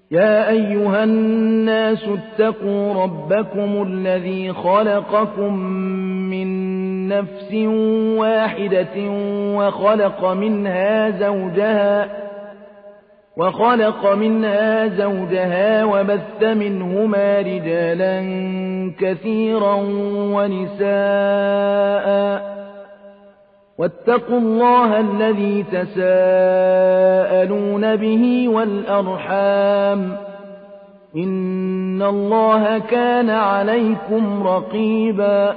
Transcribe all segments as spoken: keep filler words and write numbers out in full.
يا أيها الناس اتقوا ربكم الذي خلقكم من نفس واحدة وخلق منها زوجها وخلق منها زوجها وبث منهما رجالا كثيرا ونساء واتقوا الله الذي تساءلون به والأرحام إن الله كان عليكم رقيبا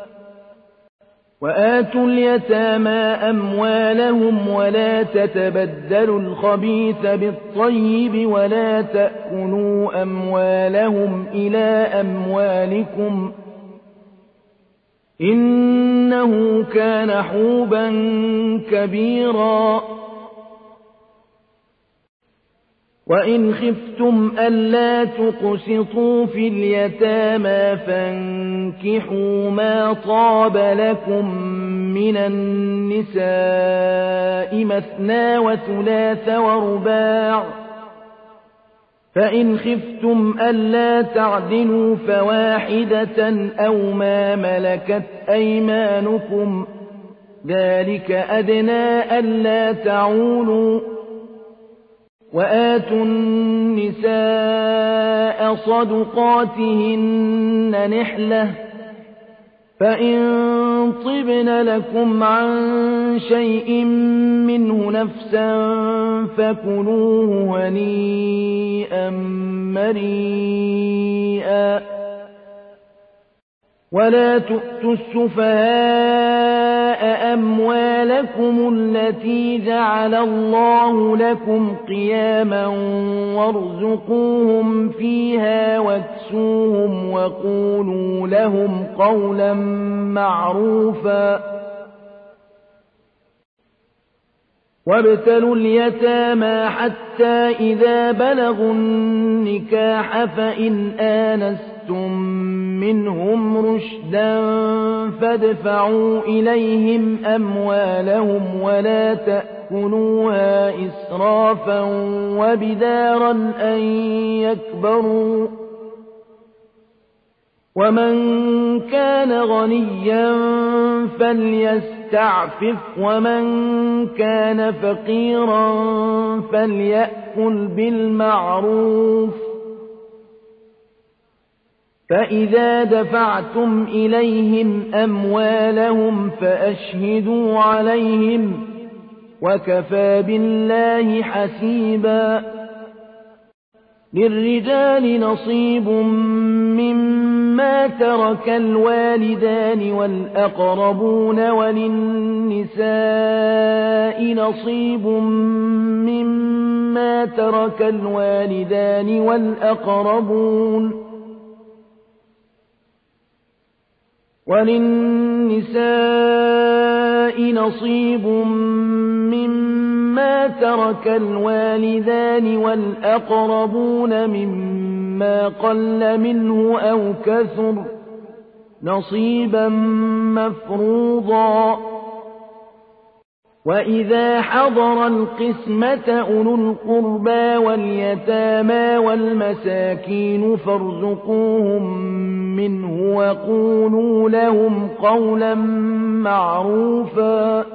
وآتوا اليتامى أموالهم ولا تتبدلوا الخبيث بالطيب ولا تأكلوا أموالهم إلى أموالكم إنه كان حوبا كبيرا وإن خفتم ألا تقسطوا في اليتامى فانكحوا ما طاب لكم من النساء مثنى وثلاث ورباع فإن خفتم ألا تعدلوا فواحدة أو ما ملكت أيمانكم ذلك أدنى ألا تعولوا وآتوا النساء صدقاتهن نحلة فإن طبن لكم عن شيء منه نفسا فكلوه هنيئا مريئا ولا تؤتوا السفهاء أموالكم التي جعل الله لكم قياما وارزقوهم فيها واكسوهم وقولوا لهم قولا معروفا وابتلوا اليتامى حتى إذا بلغوا النكاح فإن آنستم منهم رشدا فادفعوا إليهم أموالهم ولا تأكلوها إسرافا وبدارا أن يكبروا ومن كان غنيا فليستعفف ومن كان فقيرا فليأكل بالمعروف فإذا دفعتم إليهم أموالهم فأشهدوا عليهم وكفى بالله حسيبا للرجال نصيب مما ترك الوالدان والأقربون وللنساء نصيب مما ترك الوالدان والأقربون وللنساء نصيب مما ترك الوالدان والأقربون مما قل منه أو كثر نصيبا مفروضا وإذا حضر القسمة أولو القربى واليتامى والمساكين فارزقوهم منه وقولوا لهم قولا معروفا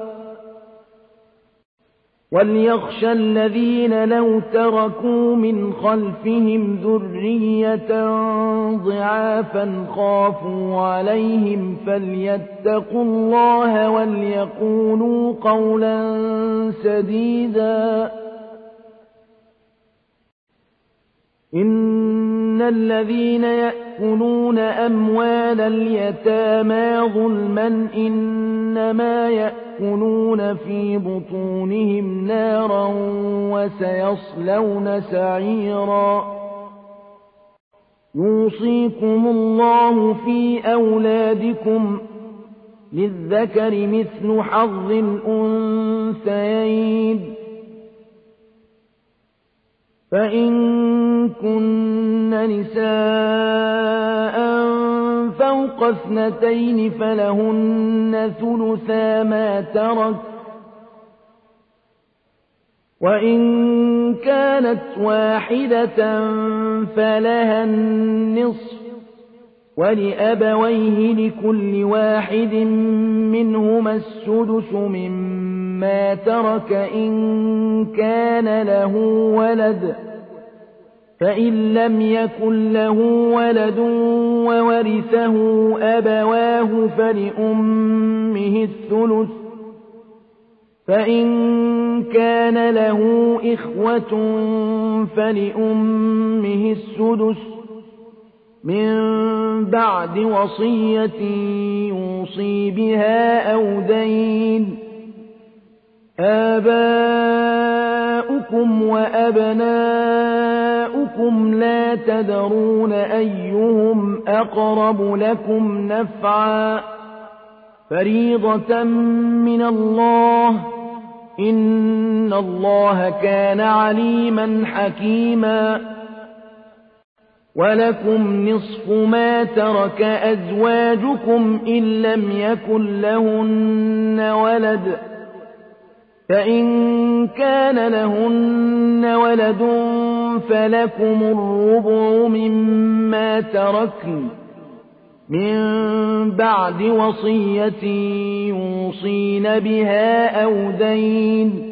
وليخشى الذين لو تركوا من خلفهم ذرية ضعافا خافوا عليهم فليتقوا الله وليقولوا قولا سديدا إن الذين يأكلون أموال اليتامى ظلما إنما يأكلون في بطونهم نارا وسيصلون سعيرا يوصيكم الله في أولادكم للذكر مثل حظ الأنثيين فإن كن نساء فوق اثنتين فلهن ثلثا ما ترك وإن كانت واحدة فلها النصف ولأبويه لكل واحد منهما السدس مما ترك إن كان له ولد فإن لم يكن له ولد وورثه أبواه فلأمه الثلث فإن كان له إخوة فلأمه السدس من بعد وصية يوصي بها أو دين آباؤكم وأبناؤكم لا تدرون أيهم أقرب لكم نفعا فريضة من الله إن الله كان عليما حكيما ولكم نصف ما ترك أزواجكم إن لم يكن لهن ولد فإن كان لهن ولد فلكم الربع مما تركن من بعد وصية يوصين بها أو دين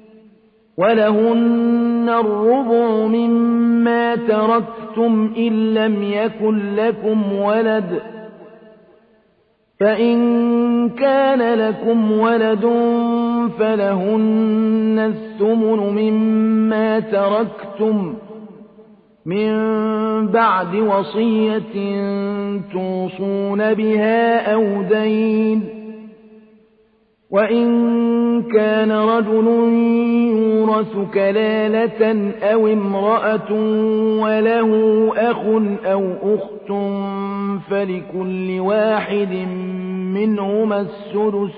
ولهن الربع مما تركتم إن لم يكن لكم ولد فإن كان لكم ولد فلهن الثمن مما تركتم من بعد وصية توصون بها أو دين وإن كان رجل يورث كلالة أو امرأة وله أخ أو أخت فلكل واحد منهما السدس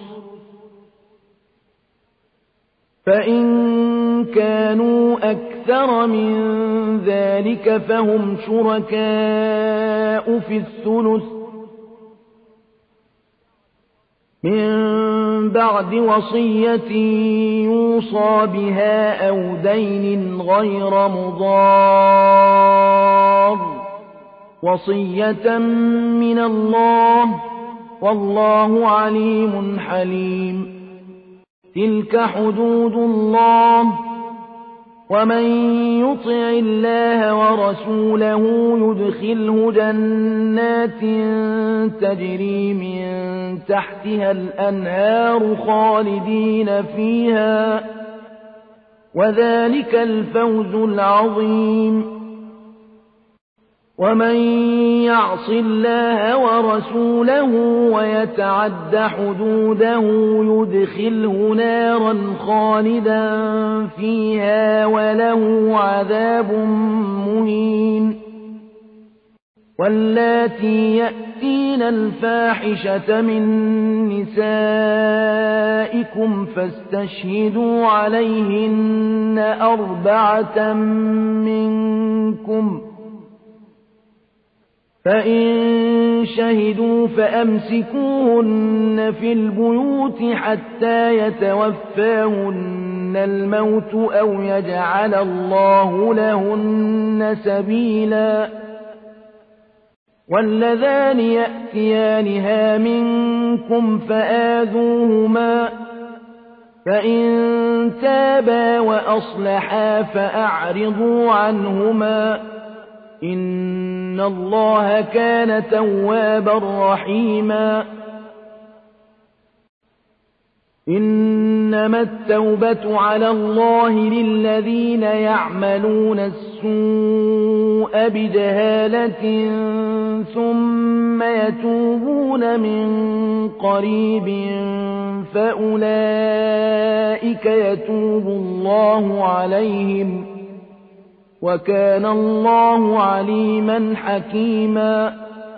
فإن كانوا أكثر من ذلك فهم شركاء في الثلث من بعد وصية يوصى بها أو دين غير مضار وصية من الله والله عليم حليم تلك حدود الله ومن يطع الله ورسوله يدخله جنات تجري من تحتها الأنهار خالدين فيها وذلك الفوز العظيم ومن يعص الله ورسوله ويتعد حدوده يدخله نارا خالدا فيها وله عذاب مهين واللاتي يأتين الفاحشة من نسائكم فاستشهدوا عليهن أربعة منكم فإن شهدوا فأمسكوهن في البيوت حتى يتوفاهن الموت أو يجعل الله لهن سبيلا واللذان يأتيانها منكم فآذوهما فإن تابا وأصلحا فأعرضوا عنهما إن الله كان توابا رحيما إنما التوبة على الله للذين يعملون السوء بجهالة ثم يتوبون من قريب فأولئك يتوب الله عليهم وكان الله عليما حكيما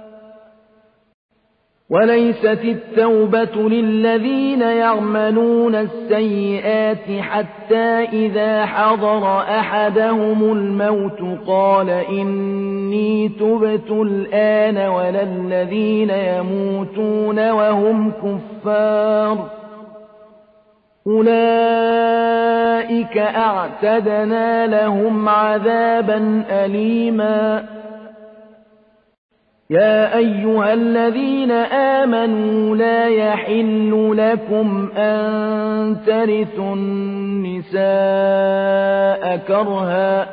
وليست التوبة للذين يعملون السيئات حتى إذا حضر أحدهم الموت قال إني تبت الآن ولا الذين يموتون وهم كفار أولئك أعتدنا لهم عذابا أليما يا أيها الذين آمنوا لا يحل لكم أن ترثوا النساء كرها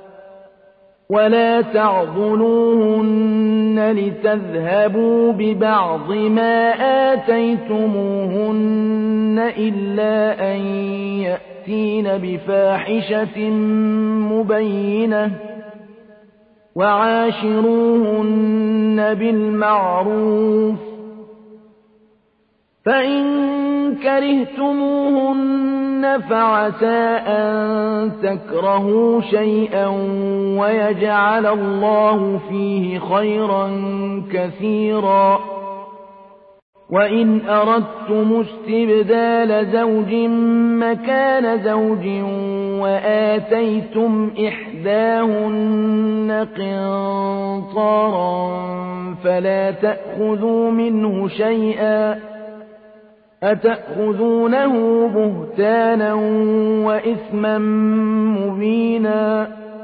ولا تعضلوهن لتذهبوا ببعض ما آتيتموهن إلا أن يأتين بفاحشة مبينة وعاشروهن بالمعروف فإن كرهتموهن فعسى أن تكرهوا شيئا ويجعل الله فيه خيرا كثيرا وإن أردتم استبدال زوج مكان زوج وآتيتم إحداهن قنطارا فلا تأخذوا منه شيئا أتأخذونه بهتانا وإثما مبينا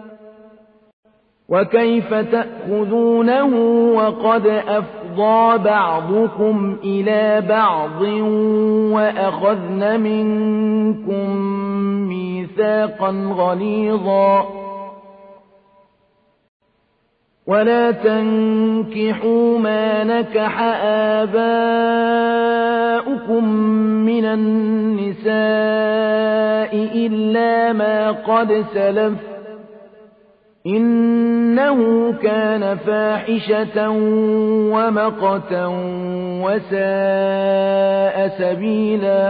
وكيف تأخذونه وقد أفضى بعضكم إلى بعض وأخذن منكم ميثاقا غليظا ولا تنكحوا ما نكح آباؤكم من النساء إلا ما قد سلف إنه كان فاحشة ومقتا وساء سبيلا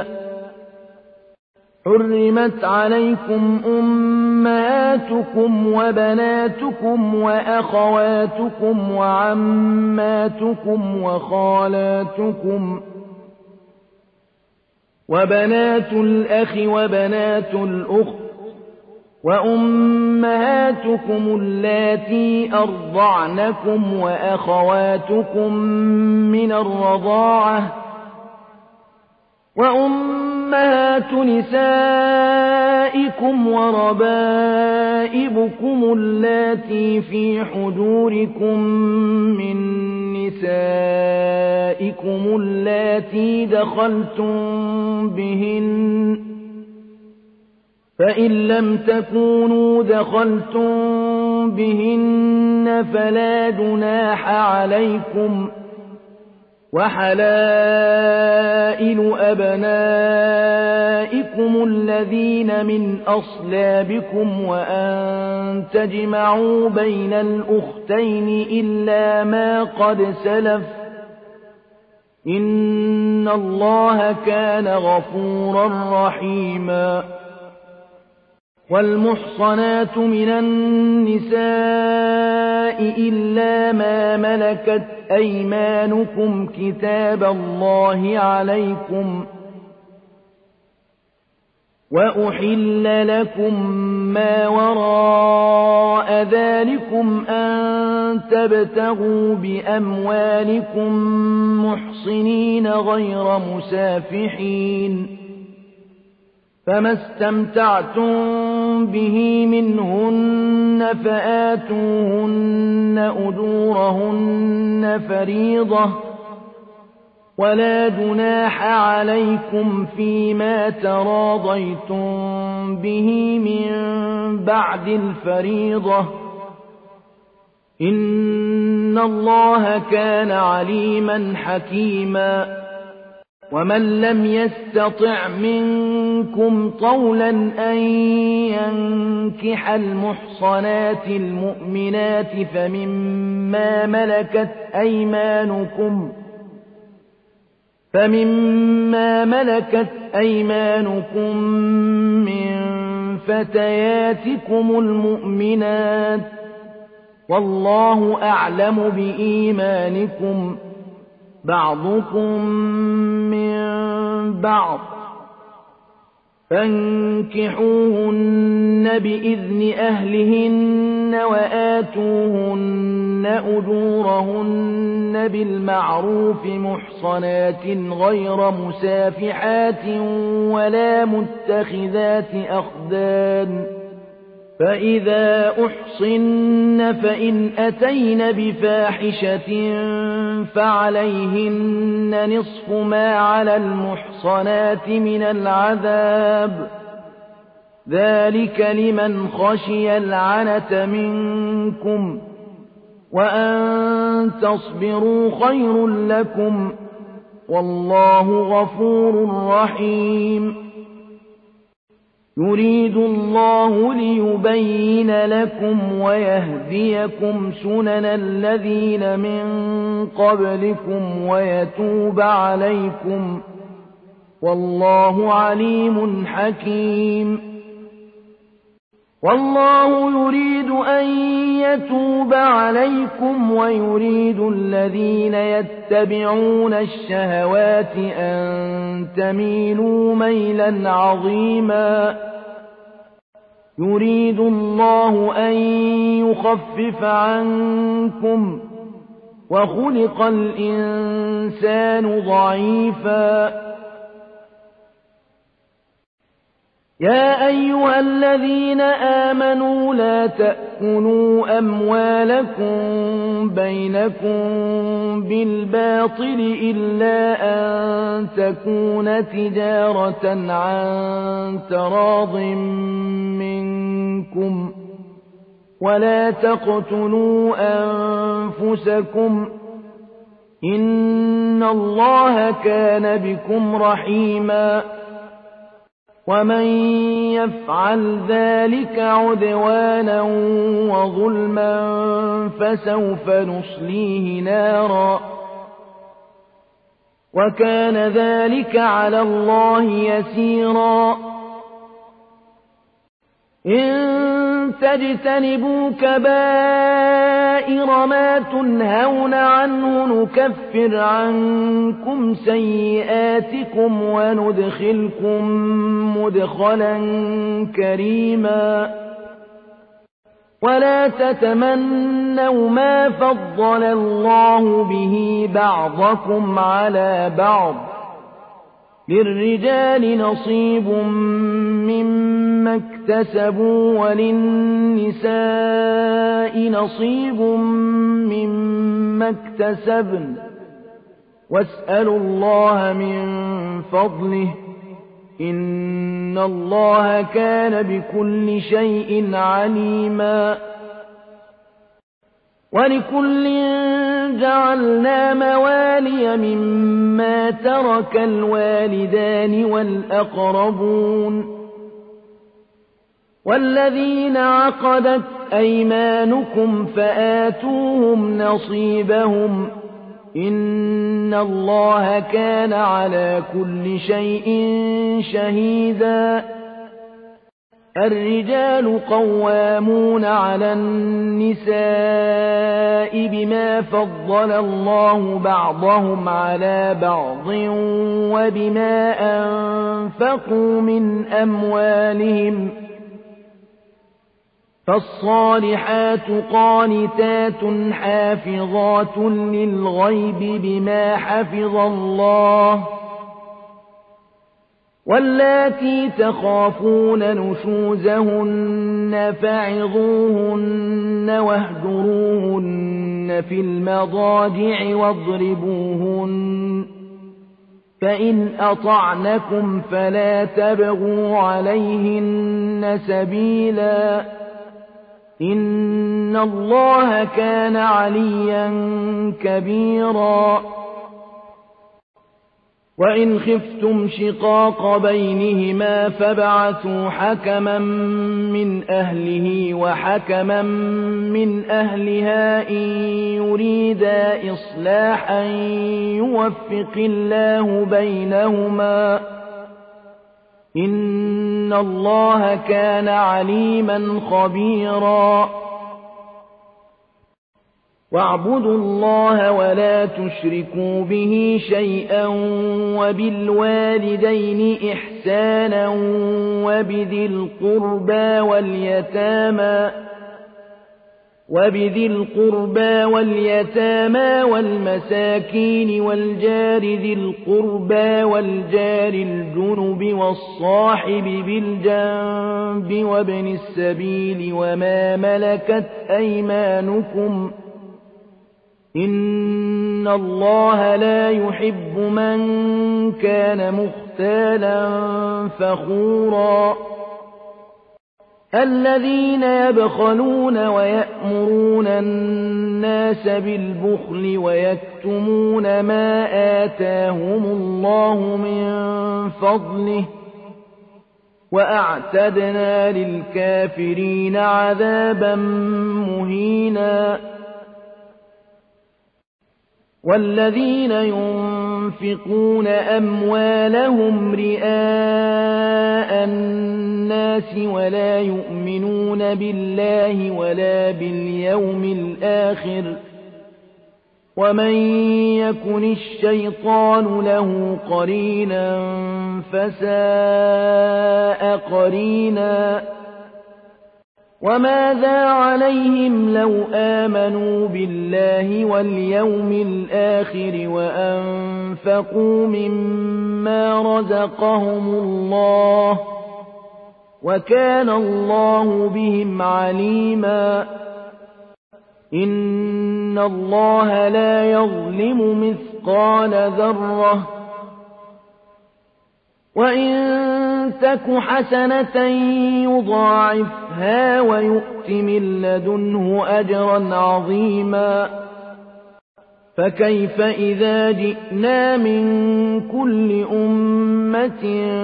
حرمت عليكم أمهاتكم وبناتكم وأخواتكم وعماتكم وخالاتكم وبنات الأخ وبنات الأخت وأمهاتكم اللاتي أرضعنكم وأخواتكم من الرضاعة وأمهات نسائكم وربائبكم اللاتي في حجوركم من نسائكم اللاتي دخلتم بهن فإن لم تكونوا دخلتم بهن فلا جناح عليكم وحلائل أبنائكم الذين من أصلابكم وأن تجمعوا بين الأختين إلا ما قد سلف إن الله كان غفورا رحيما والمحصنات من النساء إلا ما ملكت أيمانكم كتاب الله عليكم وأحل لكم ما وراء ذلكم أن تبتغوا بأموالكم محصنين غير مسافحين فما استمتعتم به منهن فآتوهن أجورهن فريضة ولا جناح عليكم فيما تراضيتم به من بعد الفريضة إن الله كان عليما حكيما ومن لم يستطع منكم طولا أن ينكح المحصنات المؤمنات فمما ملكت أيمانكم فمما ملكت أيمانكم من فتياتكم المؤمنات والله أعلم بإيمانكم بعضكم من بعض فانكحوهن بإذن أهلهن وآتوهن أجورهن بالمعروف محصنات غير مسافحات ولا متخذات أخدان فإذا أحصن فإن أتين بفاحشة فعليهن نصف ما على المحصنات من العذاب ذلك لمن خشي العنة منكم وأن تصبروا خير لكم والله غفور رحيم يريد الله ليبين لكم ويهديكم سنن الذين من قبلكم ويتوب عليكم والله عليم حكيم والله يريد أن يتوب عليكم ويريد الذين يتبعون الشهوات أن تميلوا ميلا عظيما يريد الله أن يخفف عنكم وخلق الإنسان ضعيفا يا أيها الذين آمنوا لا تأكلوا أموالكم بينكم بالباطل إلا أن تكون تجارة عن تراض منكم ولا تقتلوا أنفسكم إن الله كان بكم رحيما ومن يفعل ذلك عدوانا وظلما فسوف نصليه نارا وكان ذلك على الله يسيرا إن تجتنبوا كبائر ما تنهون عنه نكفر عنكم سيئاتكم وندخلكم مدخلا كريما ولا تتمنوا ما فضل الله به بعضكم على بعض للرجال نصيب مما اكتسبوا وللنساء نصيب مما اكتسبن واسألوا الله من فضله إن الله كان بكل شيء عليما ولكل جعلنا موالي مما ترك الوالدان والأقربون والذين عقدت أيمانكم فآتوهم نصيبهم إن الله كان على كل شيء شهيدا الرجال قوامون على النساء بما فضل الله بعضهم على بعض وبما أنفقوا من أموالهم فالصالحات قانتات حافظات للغيب بما حفظ الله واللاتي تخافون نشوزهن فعظوهن واهجروهن في المضاجع واضربوهن فإن أطعنكم فلا تبغوا عليهن سبيلا إن الله كان عليا كبيرا وإن خفتم شقاق بينهما فابعثوا حكما من أهله وحكما من أهلها إن يريدا إصلاحا يوفق الله بينهما إن الله كان عليما خبيرا واعبدوا الله ولا تشركوا به شيئا وبالوالدين إحسانا وبذي القربى واليتامى وبذي القربى واليتامى والمساكين والجار ذي القربى والجار الجنب والصاحب بالجنب وابن السبيل وما ملكت أيمانكم إن الله لا يحب من كان مختالا فخورا الذين يبخلون ويأمرون الناس بالبخل ويكتمون ما آتاهم الله من فضله وأعتدنا للكافرين عذابا مهينا والذين ينفقون أموالهم رئاء الناس ولا يؤمنون بالله ولا باليوم الآخر ومن يكن الشيطان له قرينا فساء قرينا وماذا عليهم لو آمنوا بالله واليوم الآخر وأنفقوا مما رزقهم الله وكان الله بهم عليما إن الله لا يظلم مثقال ذرة وإن تك حسنة يضاعفها ويؤت من لدنه أجرا عظيما فكيف إذا جئنا من كل أمة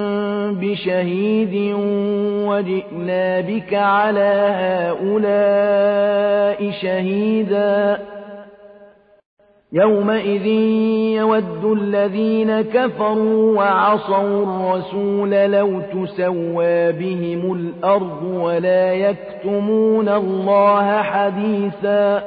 بشهيد وجئنا بك على هؤلاء شهيدا يومئذ يود الذين كفروا وعصوا الرسول لو تسوى بهم الأرض ولا يكتمون الله حديثا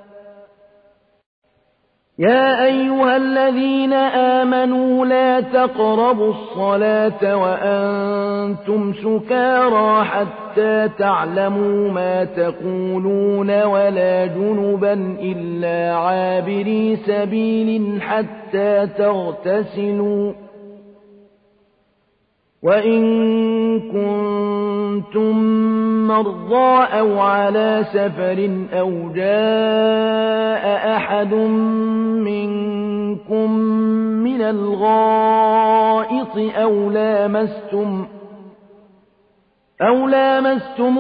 يا أيها الذين آمنوا لا تقربوا الصلاة وأنتم سكارى حتى تعلموا ما تقولون ولا جنبا إلا عابري سبيل حتى تغتسلوا وإن كنتم مرضى أو على سفر أو جاء أحد منكم من الغائط أو لامستم أو لامستم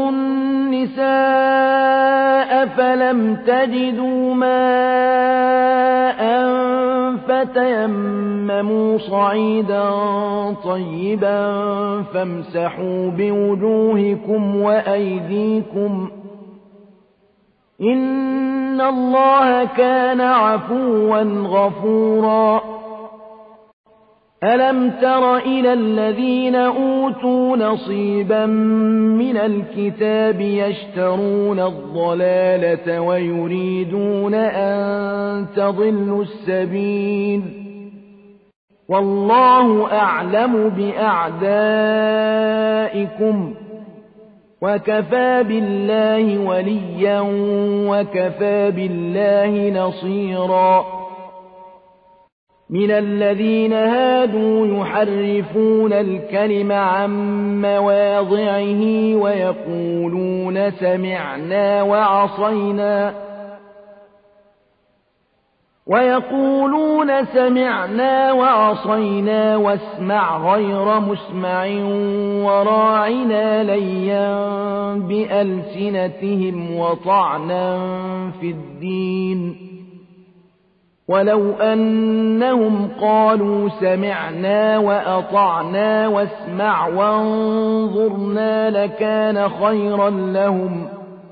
النساء فلم تجدوا ماء فتيمموا صعيدا طيبا فامسحوا بوجوهكم وأيديكم إن الله كان عفوا غفورا ألم تر إلى الذين أوتوا نصيبا من الكتاب يشترون الضلالة ويريدون أن تضلوا السبيل والله أعلم بأعدائكم وكفى بالله وليا وكفى بالله نصيرا من الذين هادوا يحرفون الكلم عن مواضعه ويقولون سمعنا وعصينا ويقولون سمعنا وعصينا واسمع غير مسمع وراعنا ليا بألسنتهم وطعنا في الدين ولو أنهم قالوا سمعنا وأطعنا واسمع وانظرنا لكان خيرا لهم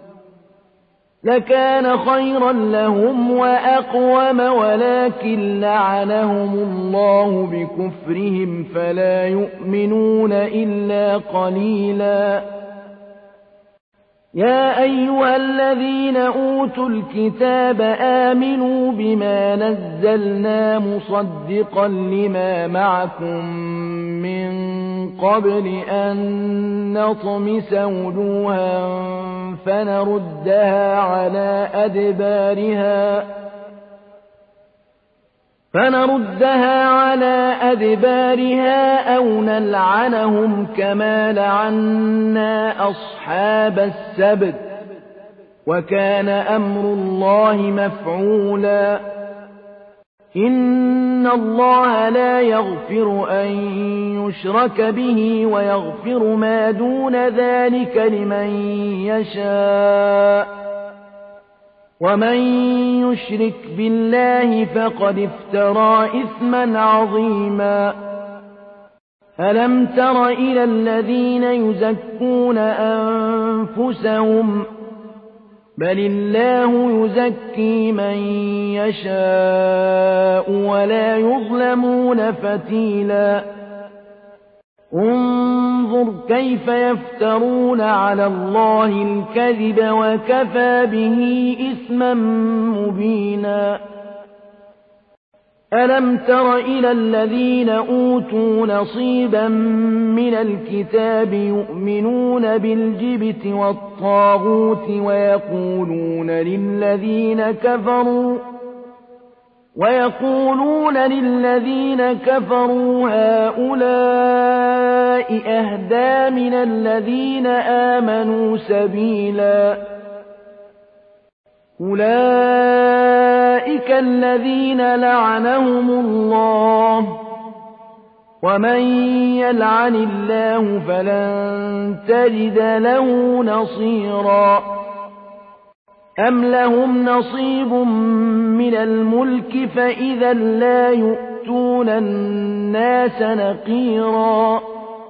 لكان خيرا لهم وأقوم ولكن لعنهم الله بكفرهم فلا يؤمنون إلا قليلا يا أيها الذين أوتوا الكتاب آمنوا بما نزلنا مصدقا لما معكم من قبل أن نطمس وجوها فنردها على أدبارها فنردها على أدبارها أو نلعنهم كما لعنا أصحاب السبت وكان أمر الله مفعولا إن الله لا يغفر أن يشرك به ويغفر ما دون ذلك لمن يشاء ومن يشرك بالله فقد افترى إثما عظيما ألم تر إلى الذين يزكون أنفسهم بل الله يزكي من يشاء ولا يظلمون فتيلا انظر كيف يفترون على الله الكذب وكفى به إثما مبينا ألم تر إلى الذين أوتوا نصيبا من الكتاب يؤمنون بالجبت والطاغوت ويقولون للذين كفروا ويقولون للذين كفروا هؤلاء أهدى من الذين آمنوا سبيلا أولئك الذين لعنهم الله ومن يلعن الله فلن تجد له نصيرا أم لهم نصيب من الملك فإذا لا يؤتون الناس نقيرا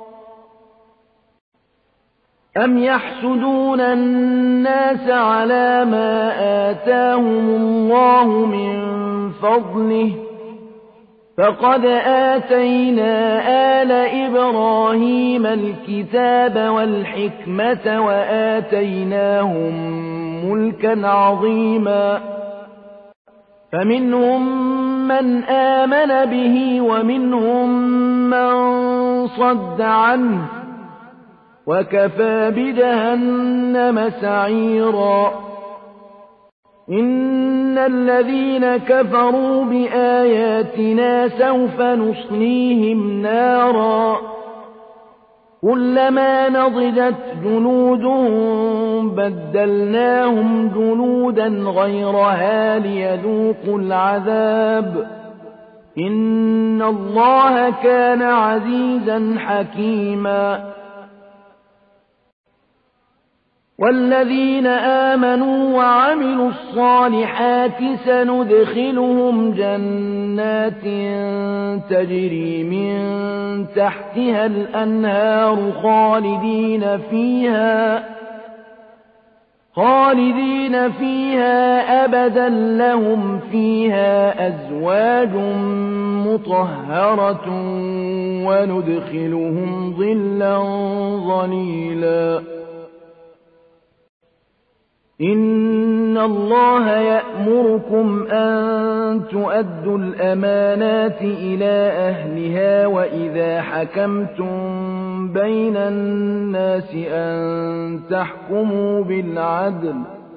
أم يحسدون الناس على ما آتاهم الله من فضله فقد آتينا آل إبراهيم الكتاب والحكمة وآتيناهم ملكا عظيما فمنهم من آمن به ومنهم من صد عنه وكفى بجهنم سعيرا إن الذين كفروا بآياتنا سوف نصليهم نارا كلما نضجت جنودهم بدلناهم جنودا غيرها ليذوقوا العذاب إن الله كان عزيزا حكيما والذين آمنوا وعملوا الصالحات سندخلهم جنات تجري من تحتها الأنهار خالدين فيها خالدين فيها أبدا لهم فيها أزواج مطهرة وندخلهم ظلا ظليلا إن الله يأمركم أن تؤدوا الأمانات إلى أهلها وإذا حكمتم بين الناس أن تحكموا بالعدل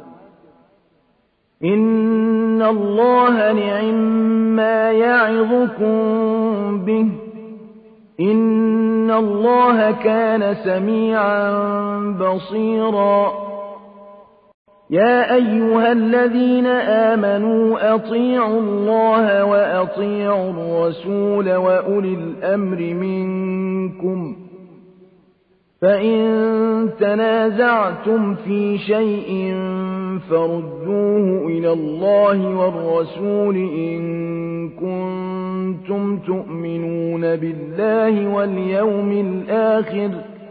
إن الله نعما يعظكم به إن الله كان سميعا بصيرا يا أيها الذين آمنوا أطيعوا الله وأطيعوا الرسول وأولي الأمر منكم فإن تنازعتم في شيء فردوه إلى الله والرسول إن كنتم تؤمنون بالله واليوم الآخر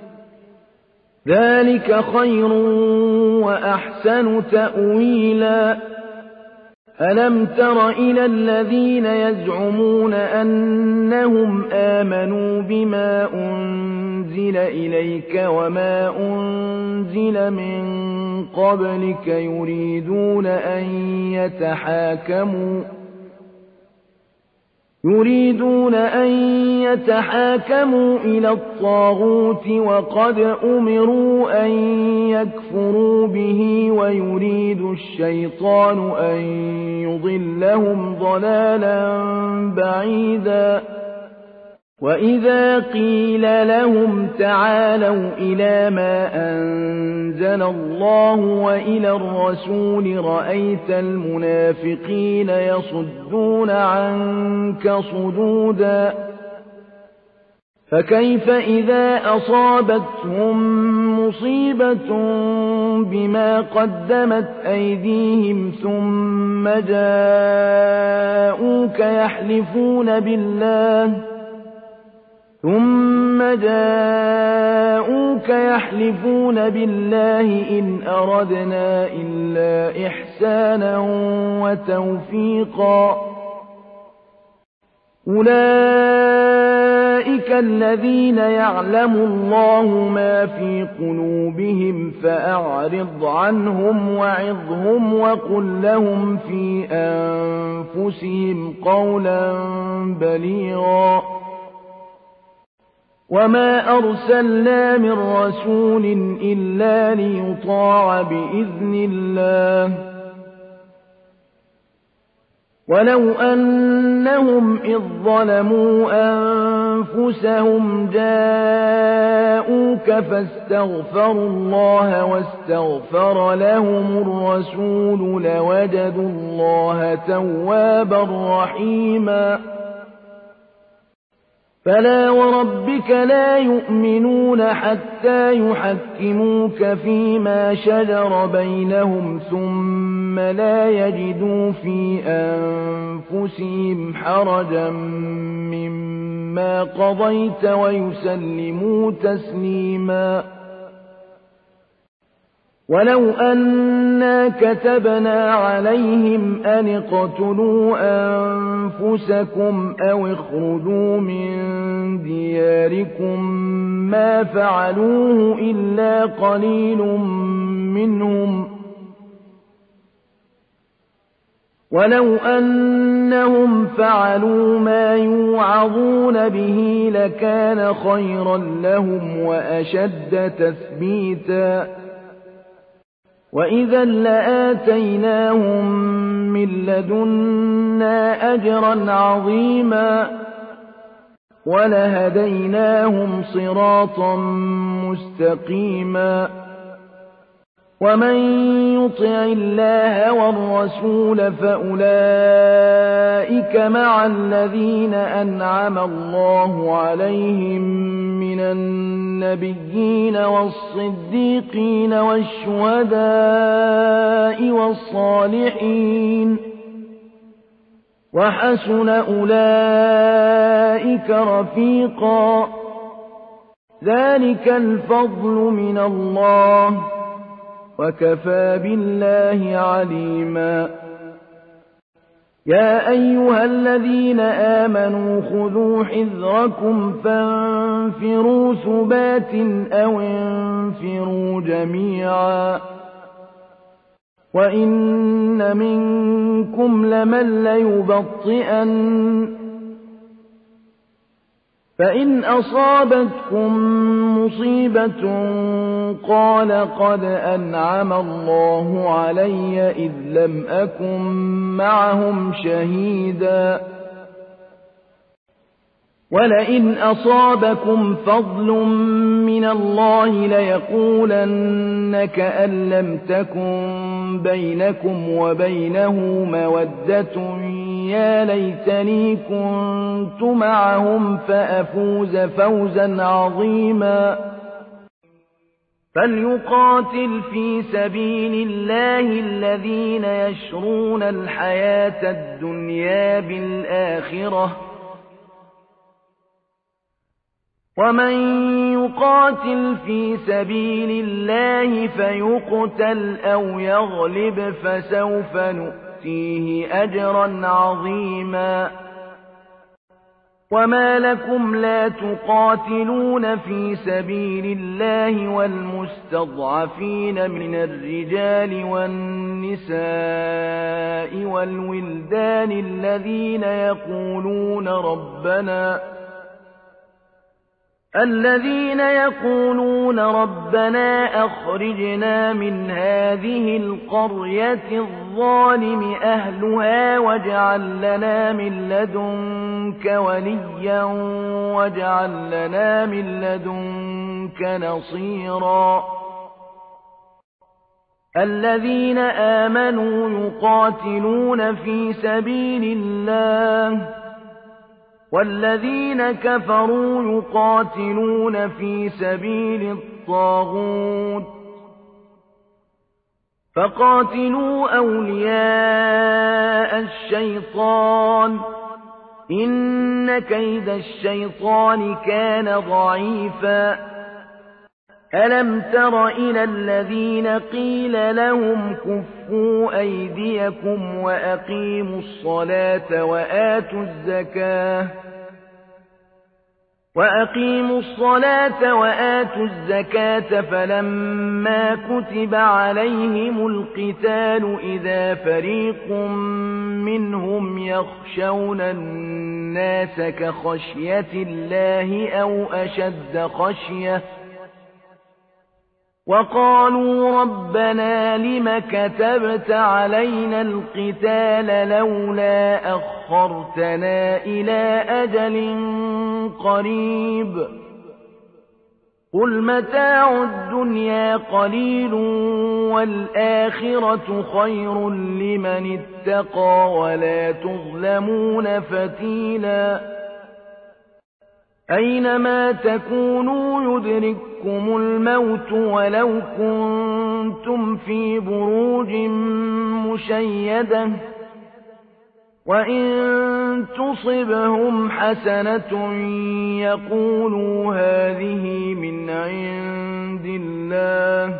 ذلك خير وأحسن تأويلا ألم تر إلى الذين يزعمون أنهم آمنوا بما أنزل أنزل إليك وما أنزل من قبلك يريدون أن يتحاكموا يريدون أن يتحاكموا إلى الطاغوت وقد أمروا أن يكفروا به ويريد الشيطان أن يضلهم ضلالا بعيدا وإذا قيل لهم تعالوا إلى ما أنزل الله وإلى الرسول رأيت المنافقين يصدون عنك صدودا فكيف إذا أصابتهم مصيبة بما قدمت أيديهم ثم جاءوك يحلفون بالله ثم جاءوك يحلفون بالله إن أردنا إلا إحسانا وتوفيقا أولئك الذين يعلم الله ما في قلوبهم فأعرض عنهم وعظهم وقل لهم في أنفسهم قولا بليغا وما أرسلنا من رسول إلا ليطاع بإذن الله ولو أنهم إذ ظلموا أنفسهم جاءوك فاستغفروا الله واستغفر لهم الرسول لوجدوا الله توابا رحيما فلا وربك لا يؤمنون حتى يحكموك فيما شجر بينهم ثم لا يجدوا في أنفسهم حرجا مما قضيت ويسلموا تسليما ولو أنا كتبنا عليهم أن اقتلوا أنفسكم أو اخرجوا من دياركم ما فعلوه إلا قليل منهم ولو أنهم فعلوا ما يوعظون به لكان خيرا لهم وأشد تثبيتا وإذا لآتيناهم من لدنا أجرا عظيما ولهديناهم صراطا مستقيما ومن يطع الله والرسول فأولئك مع الذين أنعم الله عليهم من النبيين والصديقين والشهداء والصالحين وحسن أولئك رفيقا ذلك الفضل من الله وكفى بالله عليما يا أيها الذين آمنوا خذوا حذركم فانفروا ثبات أو انفروا جميعا وإن منكم لمن ليبطئن فإن أصابتكم مصيبة قال قد أنعم الله علي إذ لم أكن معهم شهيدا ولئن أصابكم فضل من الله ليقولن كأن لم تكن بينكم وبينه مودة يا ليتني كنت معهم فأفوز فوزا عظيما فليقاتل في سبيل الله الذين يشرون الحياة الدنيا بالآخرة ومن يقاتل في سبيل الله فيقتل أو يغلب فسوف نؤتيه أجرا عظيما وما لكم لا تقاتلون في سبيل الله والمستضعفين من الرجال والنساء والولدان الذين يقولون ربنا الذين يقولون ربنا أخرجنا من هذه القرية الظالم أهلها واجعل لنا من لدنك وليا واجعل لنا من لدنك نصيرا الذين آمنوا يقاتلون في سبيل الله والذين كفروا يقاتلون في سبيل الطاغوت فقاتلوا أولياء الشيطان إن كيد الشيطان كان ضعيفا ألم تر إلى الذين قيل لهم كفوا أيديكم وأقيموا الصلاة وآتوا الزكاة وأقيموا الصلاة وآتوا الزكاة فلما كتب عليهم القتال إذا فريق منهم يخشون الناس كخشية الله أو أشد خشية وقالوا ربنا لم كتبت علينا القتال لولا أخرتنا إلى أجل قريب قل متاع الدنيا قليل والآخرة خير لمن اتقى ولا تظلمون فتيلا أينما تكونوا يدرككم الموت ولو كنتم في بروج مشيدة وإن تصبهم حسنة يقولوا هذه من عند الله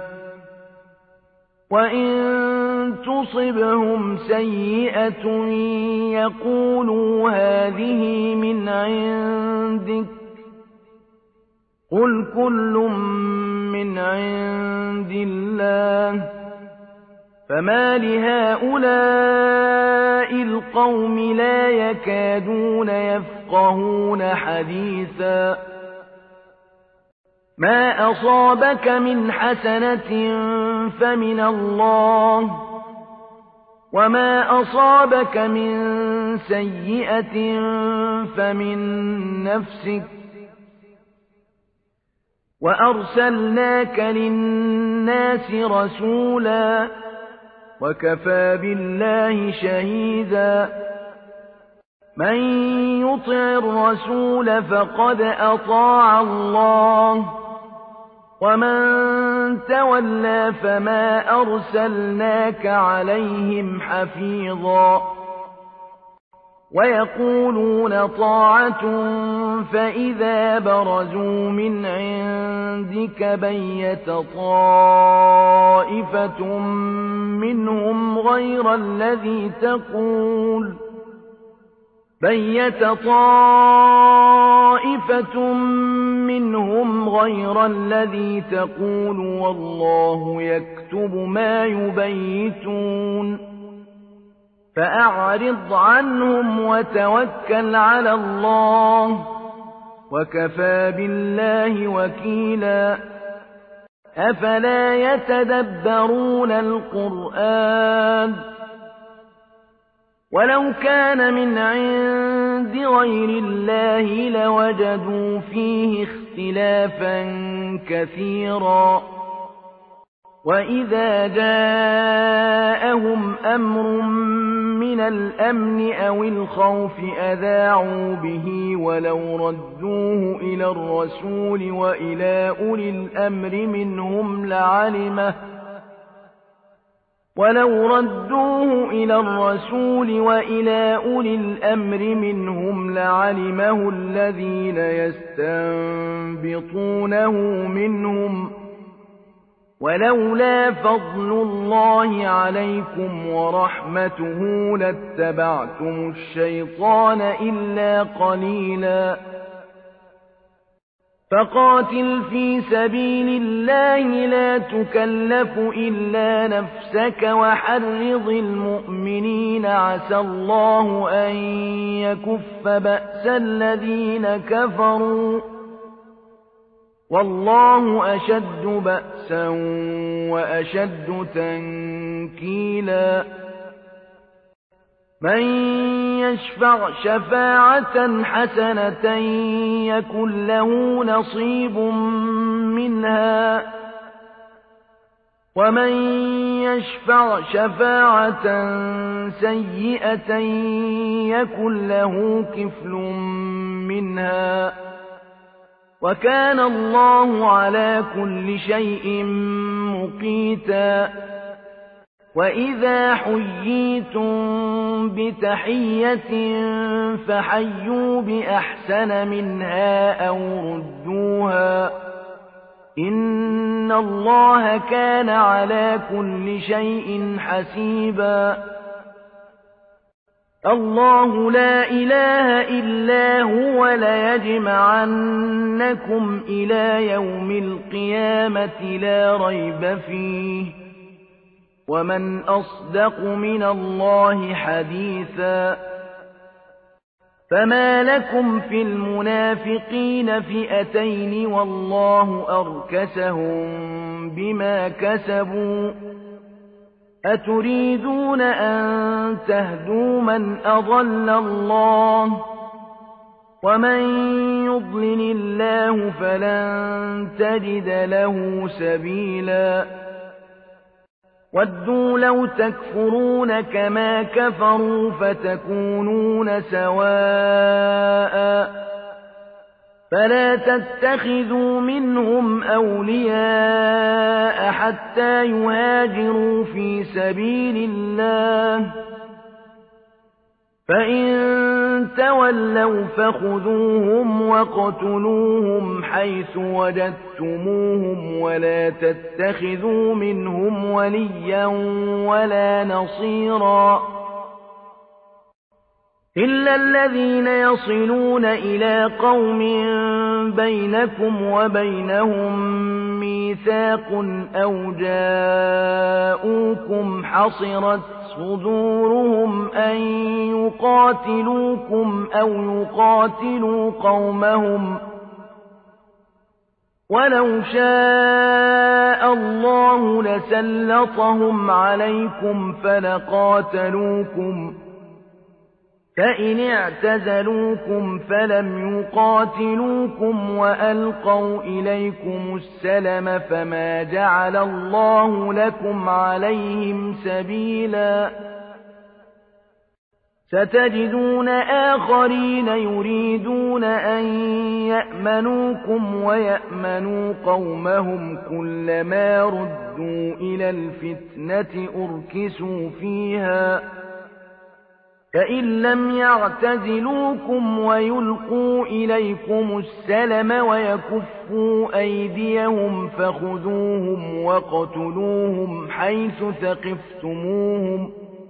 وإن تصبهم سيئة يقولوا هذه من عندك قل كل من عند الله فما لهؤلاء القوم لا يكادون يفقهون حديثا ما أصابك من حسنة فمن الله وما أصابك من سيئة فمن نفسك وأرسلناك للناس رسولا وكفى بالله شهيدا من يطع الرسول فقد أطاع الله ومن تولى فما أرسلناك عليهم حفيظا ويقولون طاعة فإذا برزوا من عندك بيت طائفة منهم غير الذي تقول بيت طائفة منهم غير الذي تقول والله يكتب ما يبيتون فأعرض عنهم وتوكل على الله وكفى بالله وكيلا أفلا يتدبرون القرآن ولو كان من عند غير الله لوجدوا فيه اختلافا كثيرا وإذا جاءهم أمر من الأمن أو الخوف أذاعوا به ولو ردوه إلى الرسول وإلى أولي الأمر منهم لعلمه ولو ردوه إلى الرسول وإلى أولي الأمر منهم لعلمه الذين يستنبطونه منهم ولولا فضل الله عليكم ورحمته لاتبعتم الشيطان إلا قليلا فقاتل في سبيل الله لا تكلف إلا نفسك وحرض المؤمنين عسى الله أن يكف بأس الذين كفروا والله أشد بأسا وأشد تنكيلا من يشفع شفاعة حسنة يكن له نصيب منها ومن يشفع شفاعة سيئة يكن له كفل منها وكان الله على كل شيء مقيتا وإذا حييتم بتحية فحيوا بأحسن منها أو ردوها إن الله كان على كل شيء حسيبا الله لا إله إلا هو ليجمعنكم إلى يوم القيامة لا ريب فيه ومن أصدق من الله حديثا فما لكم في المنافقين فئتين والله أركسهم بما كسبوا أتريدون أن تهدوا من أضل الله ومن يضلل الله فلن تجد له سبيلا ودوا لو تكفرون كما كفروا فتكونون سواء فلا تتخذوا منهم أولياء حتى يهاجروا في سبيل الله فإن تولوا فخذوهم واقتلوهم حيث وجدتموهم ولا تتخذوا منهم وليا ولا نصيرا إلا الذين يصلون إلى قوم بينكم وبينهم ميثاق أو جاءوكم حصرت صدورهم أن يقاتلوكم أو يقاتلوا قومهم ولو شاء الله لسلطهم عليكم فلقاتلوكم فإن اعتزلوكم فلم يقاتلوكم وألقوا إليكم السلم فما جعل الله لكم عليهم سبيلا ستجدون آخرين يريدون أن يأمنوكم ويأمنوا قومهم كلما ردوا إلى الفتنة أركسوا فيها فإن لم يعتزلوكم ويلقوا إليكم السلم ويكفوا أيديهم فخذوهم وقتلوهم حيث ثقفتموهم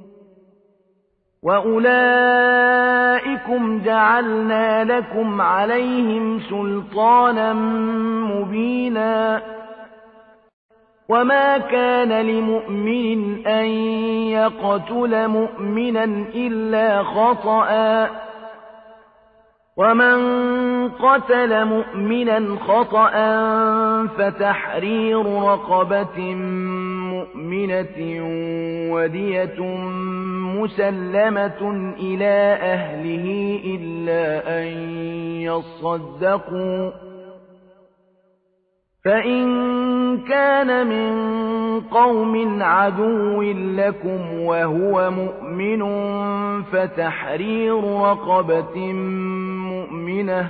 وأولئكم جعلنا لكم عليهم سلطانا مبينا وما كان لمؤمن أن يقتل مؤمنا إلا خطأ ومن قتل مؤمنا خطأ فتحرير رقبة مؤمنة ودية مسلمة إلى أهله إلا أن يصدقوا فإن كان من قوم عدو لكم وهو مؤمن فتحرير رقبة مؤمنة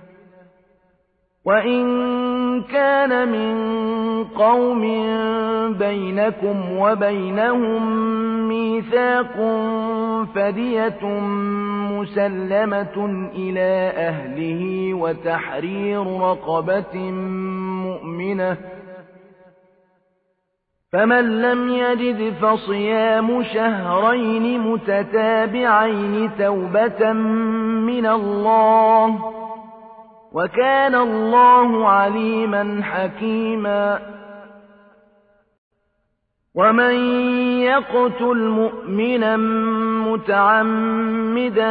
وإن كان من قوم بينكم وبينهم ميثاق فدية مسلمة إلى أهله وتحرير رقبة مؤمنة فمن لم يجد فصيام شهرين متتابعين توبة من الله وكان الله عليما حكيما ومن يقتل مؤمنا متعمدا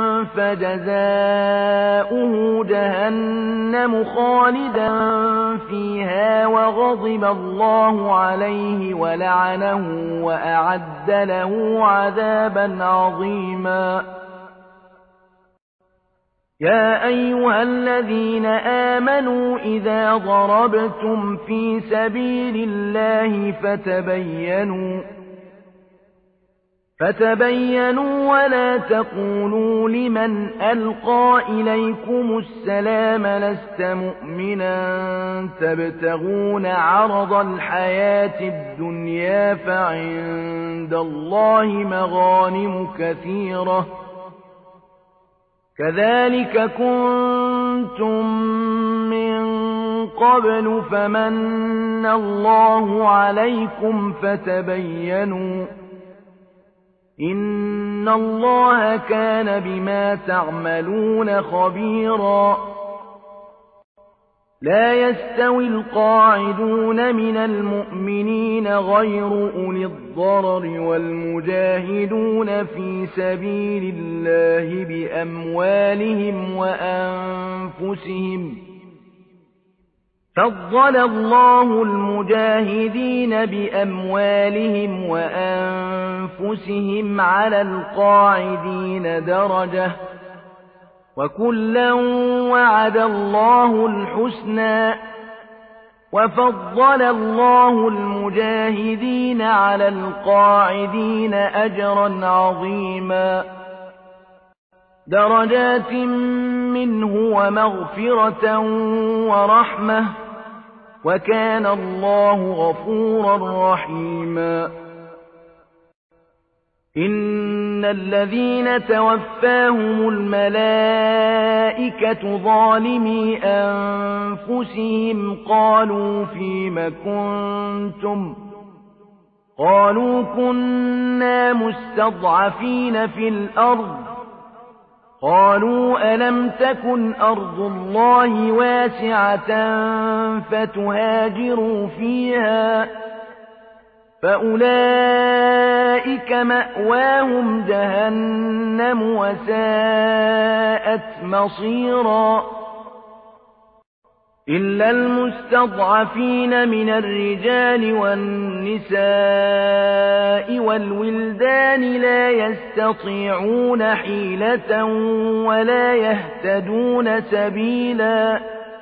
فجزاؤه جهنم خالدا فيها وغضب الله عليه ولعنه وأعد له عذابا عظيما يا أيها الذين آمنوا إذا ضربتم في سبيل الله فتبينوا فتبينوا ولا تقولوا لمن ألقى إليكم السلام لست مؤمنا تبتغون عرض الحياة الدنيا فعند الله مغانم كثيرة كذلك كنتم من قبل فمن الله عليكم فتبينوا إن الله كان بما تعملون خبيرا لا يستوي القاعدون من المؤمنين غير أولي الضرر والمجاهدون في سبيل الله بأموالهم وأنفسهم فضل الله المجاهدين بأموالهم وأنفسهم على القاعدين درجة وكلا وعد الله الحسنى وفضل الله المجاهدين على القاعدين أجرا عظيما درجات منه ومغفرة ورحمة وكان الله غفورا رحيما إن الذين توفاهم الملائكة ظالمي أنفسهم قالوا فيم كنتم قالوا كنا مستضعفين في الأرض قالوا ألم تكن أرض الله واسعة فتهاجروا فيها فأولئك مأواهم جهنم وساءت مصيرا إلا المستضعفين من الرجال والنساء والولدان لا يستطيعون حيلة ولا يهتدون سبيلا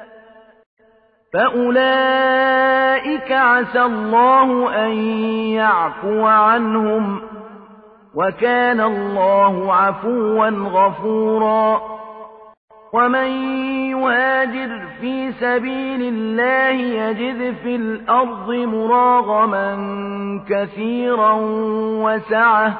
فأولئك عسى الله أن يعفو عنهم وكان الله عفوا غفورا ومن يهاجر في سبيل الله يجد في الأرض مراغما كثيرا وسعة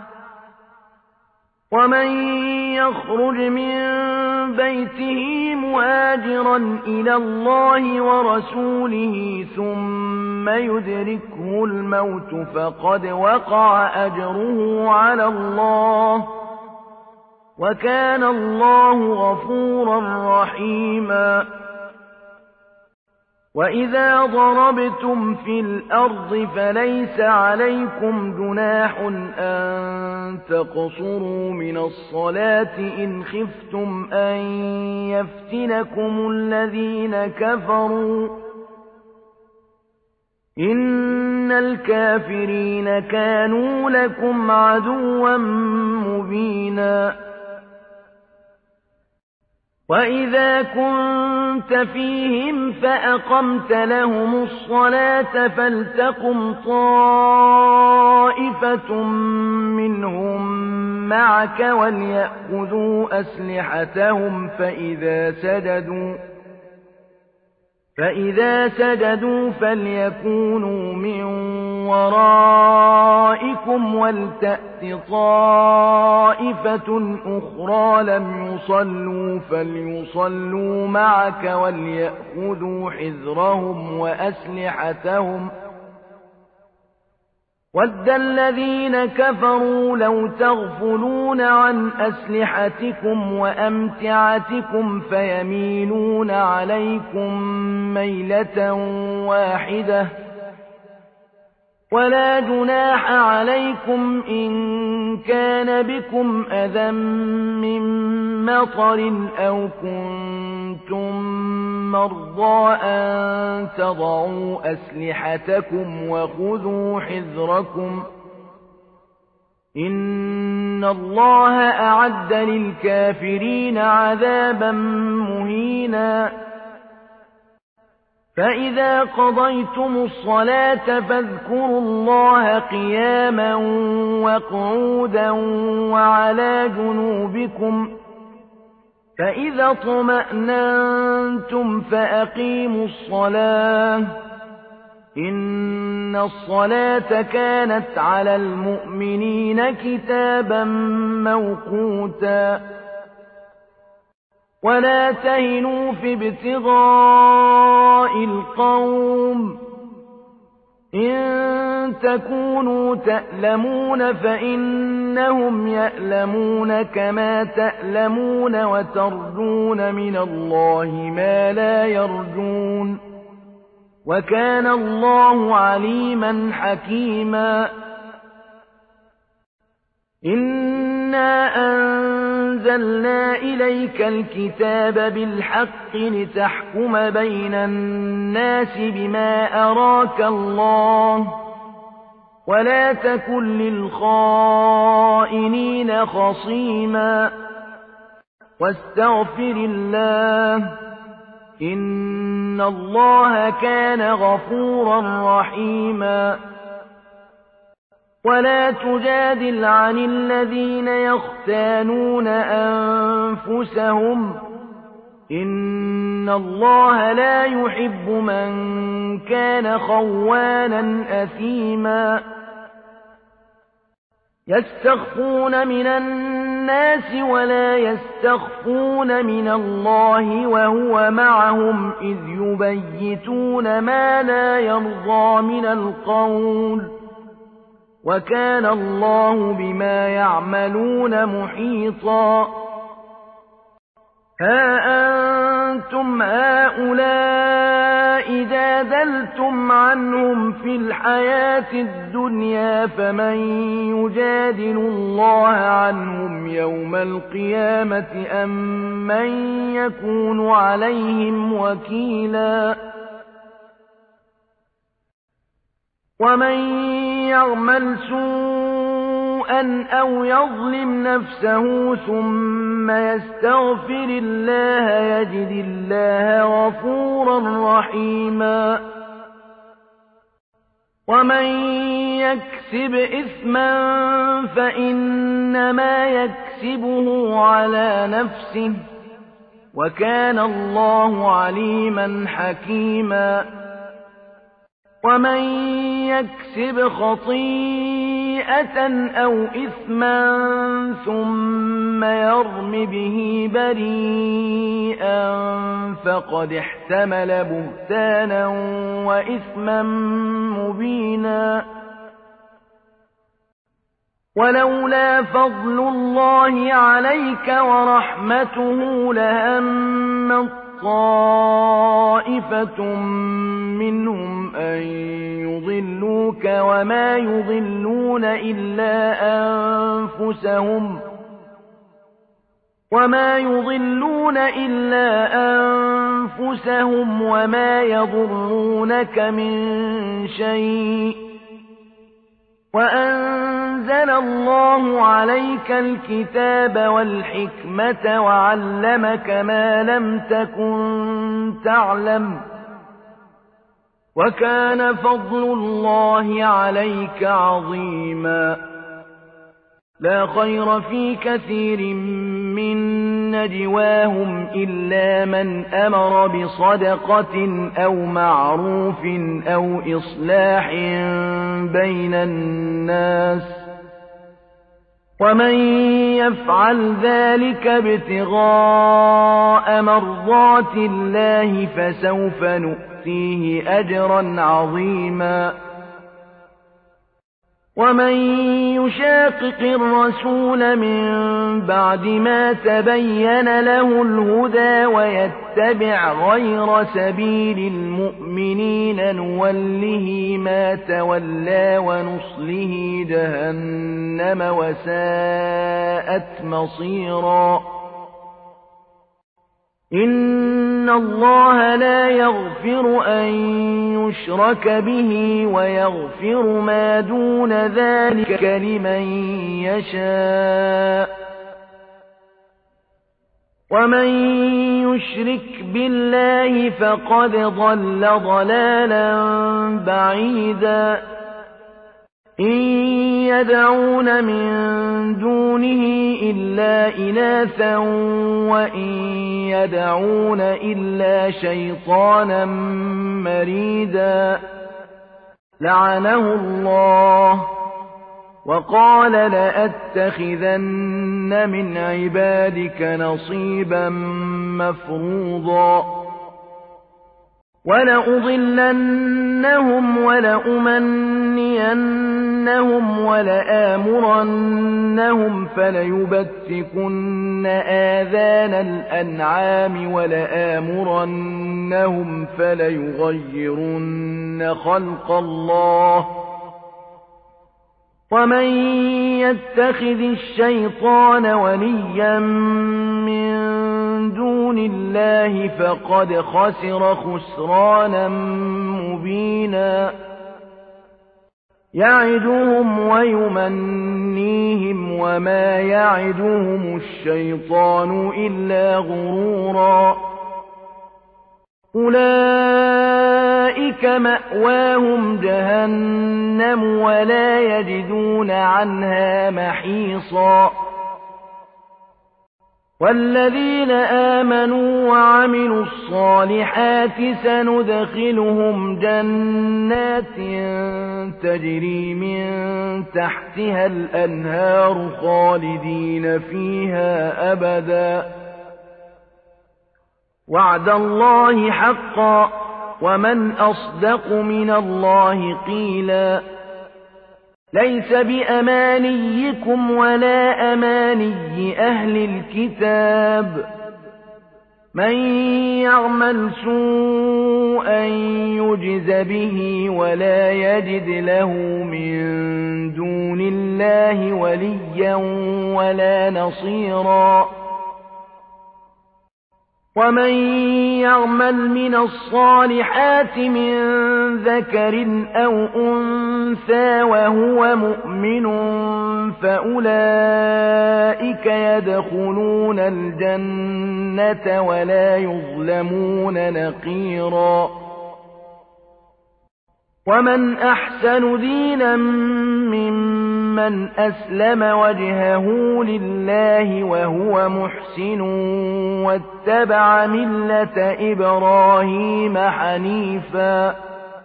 ومن يخرج من بيته مهاجرا إلى الله ورسوله ثم يدركه الموت فقد وقع أجره على الله وكان الله غفورا رحيما وإذا ضربتم في الأرض فليس عليكم جناح أن تقصروا من الصلاة إن خفتم أن يفتنكم الذين كفروا إن الكافرين كانوا لكم عدوا مبينا وإذا كنت فيهم فأقمت لهم الصلاة فلتقم طائفة منهم معك وليأخذوا أسلحتهم فإذا سجدوا فإذا سجدوا فليكونوا من ورائكم ولتأت طائفة أخرى لم يصلوا فليصلوا معك وليأخذوا حذرهم وأسلحتهم وَدَّ الَّذِينَ كَفَرُوا لَوْ تَغْفُلُونَ عَنْ أَسْلِحَتِكُمْ وَأَمْتِعَتِكُمْ فَيَمِيلُونَ عَلَيْكُمْ مَيْلَةً وَاحِدَةً وَلَا جُنَاحَ عَلَيْكُمْ إِن كَانَ بِكُمْ أَذًى مِّن مَّطَرٍ أَوْ كُنتُم مَّرْضَىٰ أَن تَضَعُوا أَسْلِحَتَكُمْ وَخُذُوا حِذْرَكُمْ ۗ إِنَّ اللَّهَ أَعَدَّ لِلْكَافِرِينَ عَذَابًا مُّهِينًا. فَإِذَا قَضَيْتُمُ الصَّلَاةَ فاذكروا اللَّهَ قِيَامًا وَقُعُودًا وَعَلَىٰ جُنُوبِكُمْ، فَإِذَا اطْمَأْنَنتُمْ فَأَقِيمُوا الصَّلَاةَ، إِنَّ الصَّلَاةَ كَانَتْ عَلَى الْمُؤْمِنِينَ كِتَابًا مَّوْقُوتًا. وَلَا تَهِنُوا فِي ابْتِغَاءِ الْقَوْمِ، إِن تَكُونُوا تَأْلَمُونَ فَإِنَّهُمْ يَأْلَمُونَ كَمَا تَأْلَمُونَ وَتَرْجُونَ مِنَ اللَّهِ مَا لَا يَرْجُونَ، وَكَانَ اللَّهُ عَلِيمًا حَكِيمًا. إِنَّا أَنزَلْنَا إِلَيْكَ الْكِتَابَ بِالْحَقِّ لِتَحْكُمَ بَيْنَ النَّاسِ بِمَا أَرَاكَ اللَّهُ، وَلَا تَكُن لِّلْخَائِنِينَ خَصِيمًا، وَاسْتَغْفِرِ اللَّهَ، إِنَّ اللَّهَ كَانَ غَفُورًا رَّحِيمًا. وَلَا تُجَادِلْ عَنِ الَّذِينَ يَخْتَانُونَ أَنفُسَهُمْ ۚ إِنَّ اللَّهَ لَا يُحِبُّ مَن كَانَ خَوَّانًا أَثِيمًا. يَسْتَخْفُونَ مِنَ النَّاسِ وَلَا يَسْتَخْفُونَ مِنَ اللَّهِ وَهُوَ مَعَهُمْ إِذْ يُبَيِّتُونَ مَا لَا يَرْضَىٰ مِنَ الْقَوْلِ، وَكَانَ اللَّهُ بِمَا يَعْمَلُونَ مُحِيطًا. هَا أَنتُمْ هَٰؤُلَاءِ جَادَلْتُمْ عَنْهُمْ فِي الْحَيَاةِ الدُّنْيَا فَمَن يُجَادِلُ اللَّهَ عَنْهُمْ يَوْمَ الْقِيَامَةِ أَم مَّن يَكُونُ عَلَيْهِمْ وَكِيلًا. وَمَن يَعْمَلْ سُوءًا أَوْ يَظْلِمْ نَفْسَهُ ثُمَّ يَسْتَغْفِرِ اللَّهَ يَجِدِ اللَّهَ غَفُورًا رَّحِيمًا. وَمَن يَكْسِبْ إِثْمًا فَإِنَّمَا يَكْسِبُهُ عَلَىٰ نَفْسِهِ ۚ وَكَانَ اللَّهُ عَلِيمًا حَكِيمًا. وَمَن يَكْسِبْ خَطِيئَةً أَوْ إِثْمًا ثُمَّ يَرْمِ بِهِ بَرِيئًا فَقَدِ احْتَمَلَ بُهْتَانًا وَإِثْمًا مُّبِينًا. وَلَوْلَا فَضْلُ اللَّهِ عَلَيْكَ وَرَحْمَتُهُ لَهَمَّت طَّائِفَةٌ مِّنْهُمْ أَن يُضِلُّوكَ وَمَا يُضِلُّونَ إِلَّا أَنفُسَهُمْ وَمَا يُضِلُّونَ إِلَّا أَنفُسَهُمْ وَمَا يَضُرُّونَكَ مِن شَيْءٍ ۚ وَأَنزَلَ اللَّهُ عَلَيْكَ الْكِتَابَ وَالْحِكْمَةَ وَعَلَّمَكَ مَا لَمْ تَكُن تَعْلَمُ ۚ وَكَانَ فَضْلُ اللَّهِ عَلَيْكَ عَظِيمًا. لَا خَيْرَ فِي كَثِيرٍ مِّن نَّجْوَاهُمْ إِلَّا مَنْ أَمَرَ بِصَدَقَةٍ أَوْ مَعْرُوفٍ أَوْ إِصْلَاحٍ بَيْنَ النَّاسِ ۚ وَمَن يَفْعَلْ ذَٰلِكَ ابْتِغَاءَ مَرْضَاتِ اللَّهِ فَسَوْفَ نُؤْتِيهِ أَجْرًا عَظِيمًا. ومن يشاقق الرسول من بعد ما تبين له الهدى ويتبع غير سبيل المؤمنين نوله ما تولى ونصله جهنم وساءت مصيرا إن الله لا يغفر أن يشرك به ويغفر ما دون ذلك لمن يشاء ومن يشرك بالله فقد ضل ضلالا بعيدا إن يدعون من دونه إلا إناثا وإن يدعون إلا شيطانا مريدا لعنه الله وقال لأتخذن من عبادك نصيبا مفروضا ولأضلنهم ولأمنينهم ولآمرنهم فليبتكن آذان الأنعام ولآمرنهم فليغيرن خلق الله ومن يتخذ الشيطان وليا من دون الله فقد خسر خسرانا مبينا يعدهم ويمنيهم وما يعدهم الشيطان إلا غرورا أولئك مأواهم جهنم ولا يجدون عنها محيصا والذين آمنوا وعملوا الصالحات سندخلهم جنات تجري من تحتها الأنهار خالدين فيها أبدا وعد الله حقا ومن أصدق من الله قيلا ليس بأمانيكم ولا أماني أهل الكتاب من يعمل سوءا يجز به ولا يجد له من دون الله وليا ولا نصيرا ومن يعمل من الصالحات من ذكر أو أنثى وهو مؤمن فأولئك يدخلون الجنة ولا يظلمون نقيرا ومن أحسن دينا ممن أسلم وجهه لله وهو محسن واتبع ملة إبراهيم حنيفا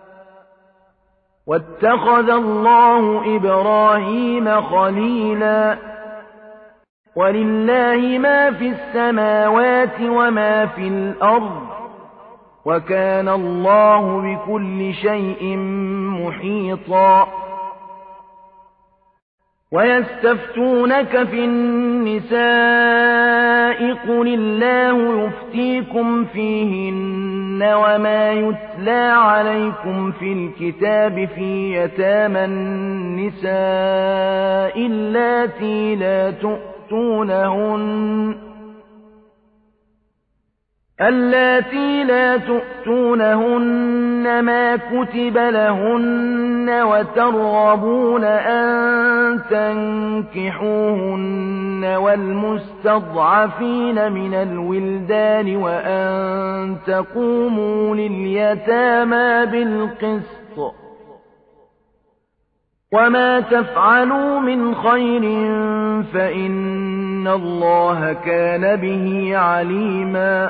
واتخذ الله إبراهيم خليلا ولله ما في السماوات وما في الأرض وكان الله بكل شيء محيطا ويستفتونك في النساء قل الله يفتيكم فيهن وما يتلى عليكم في الكتاب في يتامى النساء اللاتي لا تؤتونهن اللاتي لا تؤتونهن ما كتب لهن وترغبون أن تنكحوهن والمستضعفين من الولدان وأن تقوموا لليتامى بالقسط وما تفعلوا من خير فإن الله كان به عليما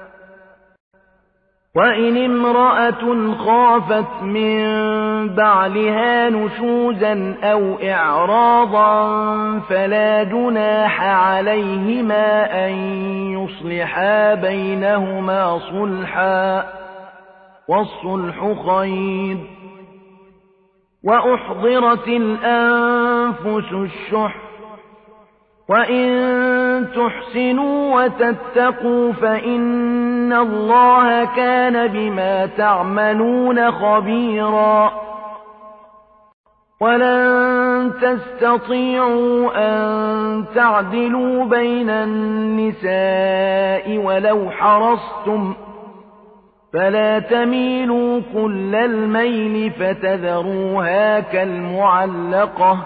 وإن امرأة خافت من بعلها نشوزا أو إعراضا فلا جناح عليهما أن يصلحا بينهما صلحا والصلح خير وأحضرت الأنفس الشح وإن تحسنوا وتتقوا فإن الله كان بما تعملون خبيرا ولن تستطيعوا أن تعدلوا بين النساء ولو حرصتم فلا تميلوا كل الميل فتذروها كالمعلقة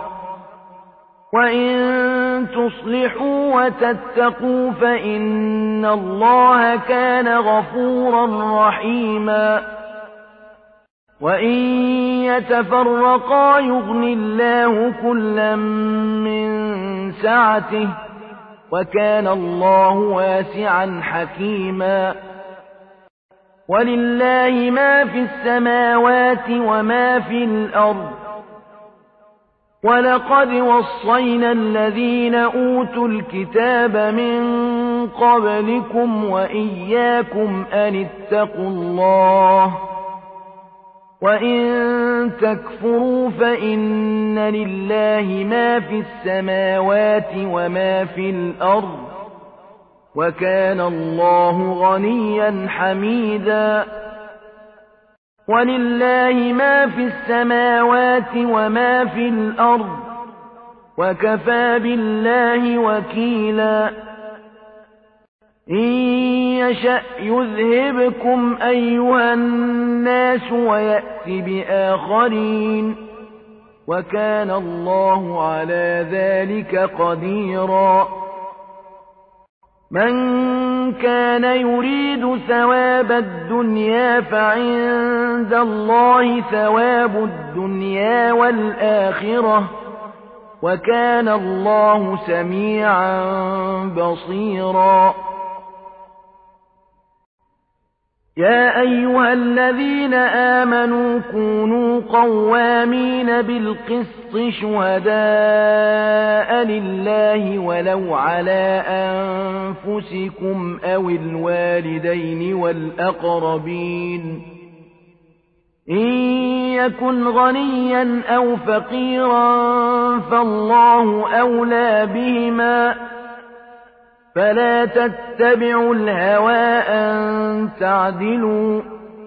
وإن تصلحوا وتتقوا فإن الله كان غفورا رحيما وإن يتفرقا يغن الله كلا من سعته وكان الله واسعا حكيما ولله ما في السماوات وما في الأرض ولقد وصينا الذين أوتوا الكتاب من قبلكم وإياكم أن اتقوا الله وإن تكفروا فإن لله ما في السماوات وما في الأرض وكان الله غنيا حميدا ولله ما في السماوات وما في الأرض وكفى بالله وكيلا إن يشأ يذهبكم أيها الناس ويأت بآخرين وكان الله على ذلك قديرا من كان يريد ثواب الدنيا فعند الله ثواب الدنيا والآخرة وكان الله سميعا بصيرا يا أيها الذين آمنوا كونوا قوامين بالقسط شهداء لله ولو على أنفسكم أو الوالدين والأقربين إن يكن غنيا أو فقيرا فالله أولى بهما فلا تتبعوا الهوى أن تعدلوا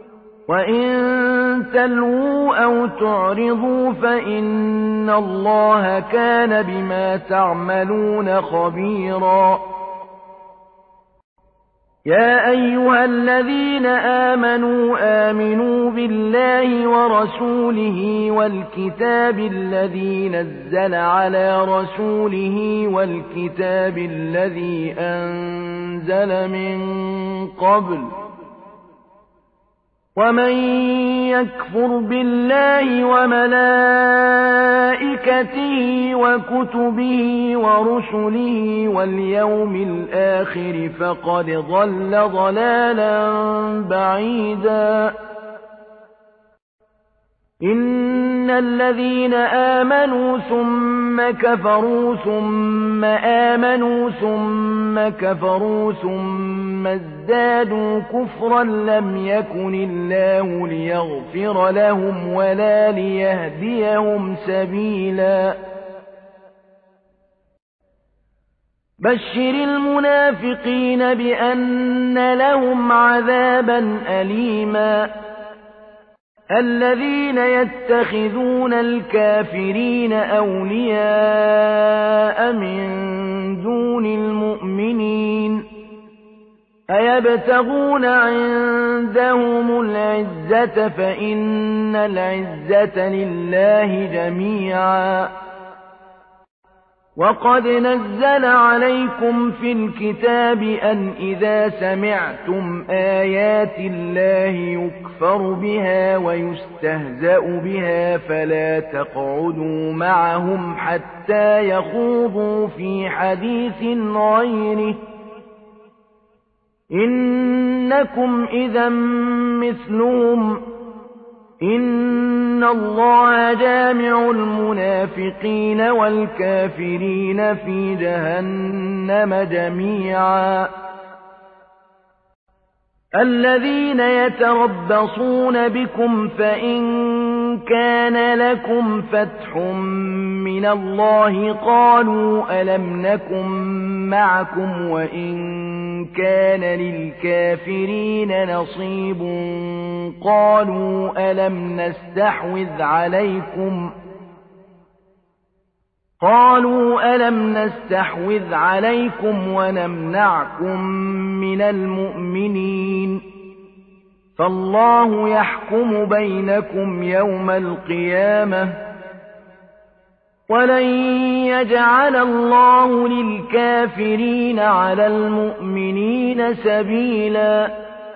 وإن تلووا أو تعرضوا فإن الله كان بما تعملون خبيرا يا أيها الذين آمنوا آمنوا بالله ورسوله والكتاب الذي نزل على رسوله والكتاب الذي أنزل من قبل ومن يكفر بالله وملائكته وكتبه ورسله واليوم الآخر فقد ضل ضلالا بعيدا إن الذين آمنوا ثم كفروا ثم آمنوا ثم كفروا ثم ازدادوا كفرا لم يكن الله ليغفر لهم ولا ليهديهم سبيلا بشر المنافقين بأن لهم عذابا أليما الذين يتخذون الكافرين أولياء من دون المؤمنين أيبتغون عندهم العزة فإن العزة لله جميعا وقد نزل عليكم في الكتاب أن إذا سمعتم آيات الله يكفر بها ويستهزأ بها فلا تقعدوا معهم حتى يخوضوا في حديث غيره إنكم إذا مثلهم إن الله جامع المنافقين والكافرين في جهنم جميعا الذين يتربصون بكم فإن كان لكم فتح من الله قالوا ألم نكن معكم وإن كان للكافرين نصيب قالوا ألم نستحوذ عليكم قالوا ألم نستحوذ عليكم ونمنعكم من المؤمنين فالله يحكم بينكم يوم القيامة ولن يجعل الله للكافرين على المؤمنين سبيلا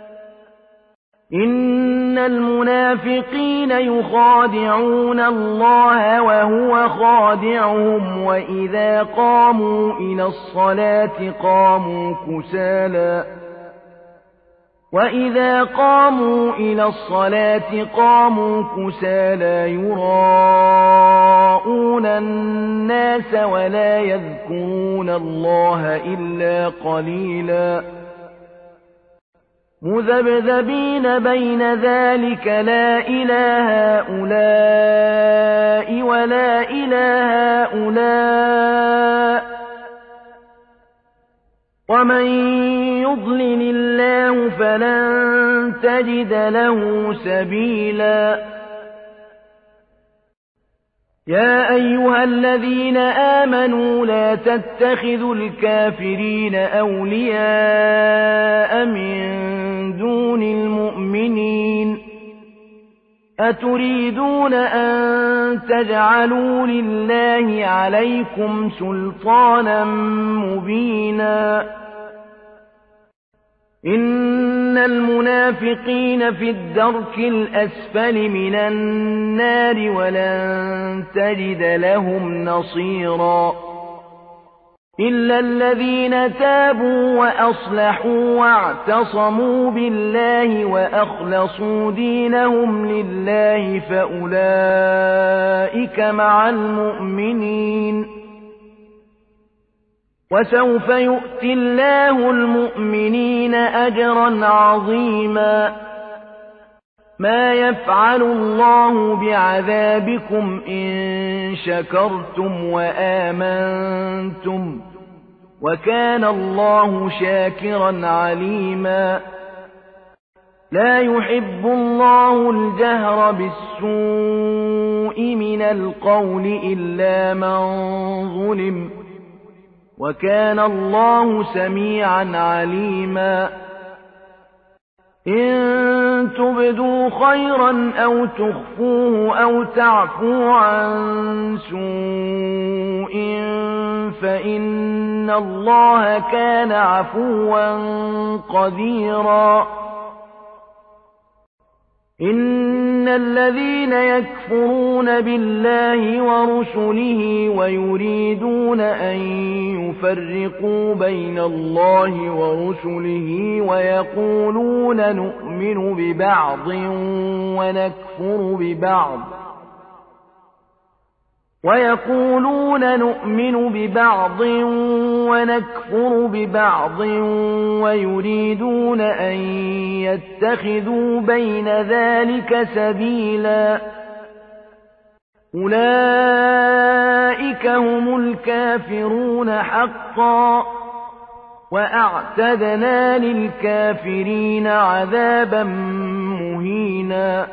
إن المنافقين يخادعون الله وهو خادعهم وإذا قاموا إلى الصلاة قاموا كسالى وإذا قاموا إلى الصلاة قاموا كسالى يراءون الناس ولا يذكرون الله إلا قليلا مذبذبين بين ذلك لا إله هؤلاء ولا إله هؤلاء ومن يضلل الله فلن تجد له سبيلا يا أيها الذين آمنوا لا تتخذوا الكافرين أولياء من دون المؤمنين أتريدون أن تجعلوا لله عليكم سلطانا مبينا إن المنافقين في الدرك الأسفل من النار ولن تجد لهم نصيرا إلا الذين تابوا وأصلحوا واعتصموا بالله وأخلصوا دينهم لله فأولئك مع المؤمنين وسوف يؤتي الله المؤمنين أجرا عظيما ما يفعل الله بعذابكم إن شكرتم وآمنتم وكان الله شاكرا عليما لا يحب الله الجهر بالسوء من القول إلا من ظلم وكان الله سميعا عليما إن تبدوا خيرا أو تخفوه أو تعفوا عن سوء فإن الله كان عفوا قديرا إن الذين يكفرون بالله ورسله ويريدون أن يفرقوا بين الله ورسله ويقولون نؤمن ببعض ونكفر ببعض ويقولون نؤمن ببعض ونكفر ببعض ويريدون أن يتخذوا بين ذلك سبيلا أولئك هم الكافرون حقا وأعتدنا للكافرين عذابا مهينا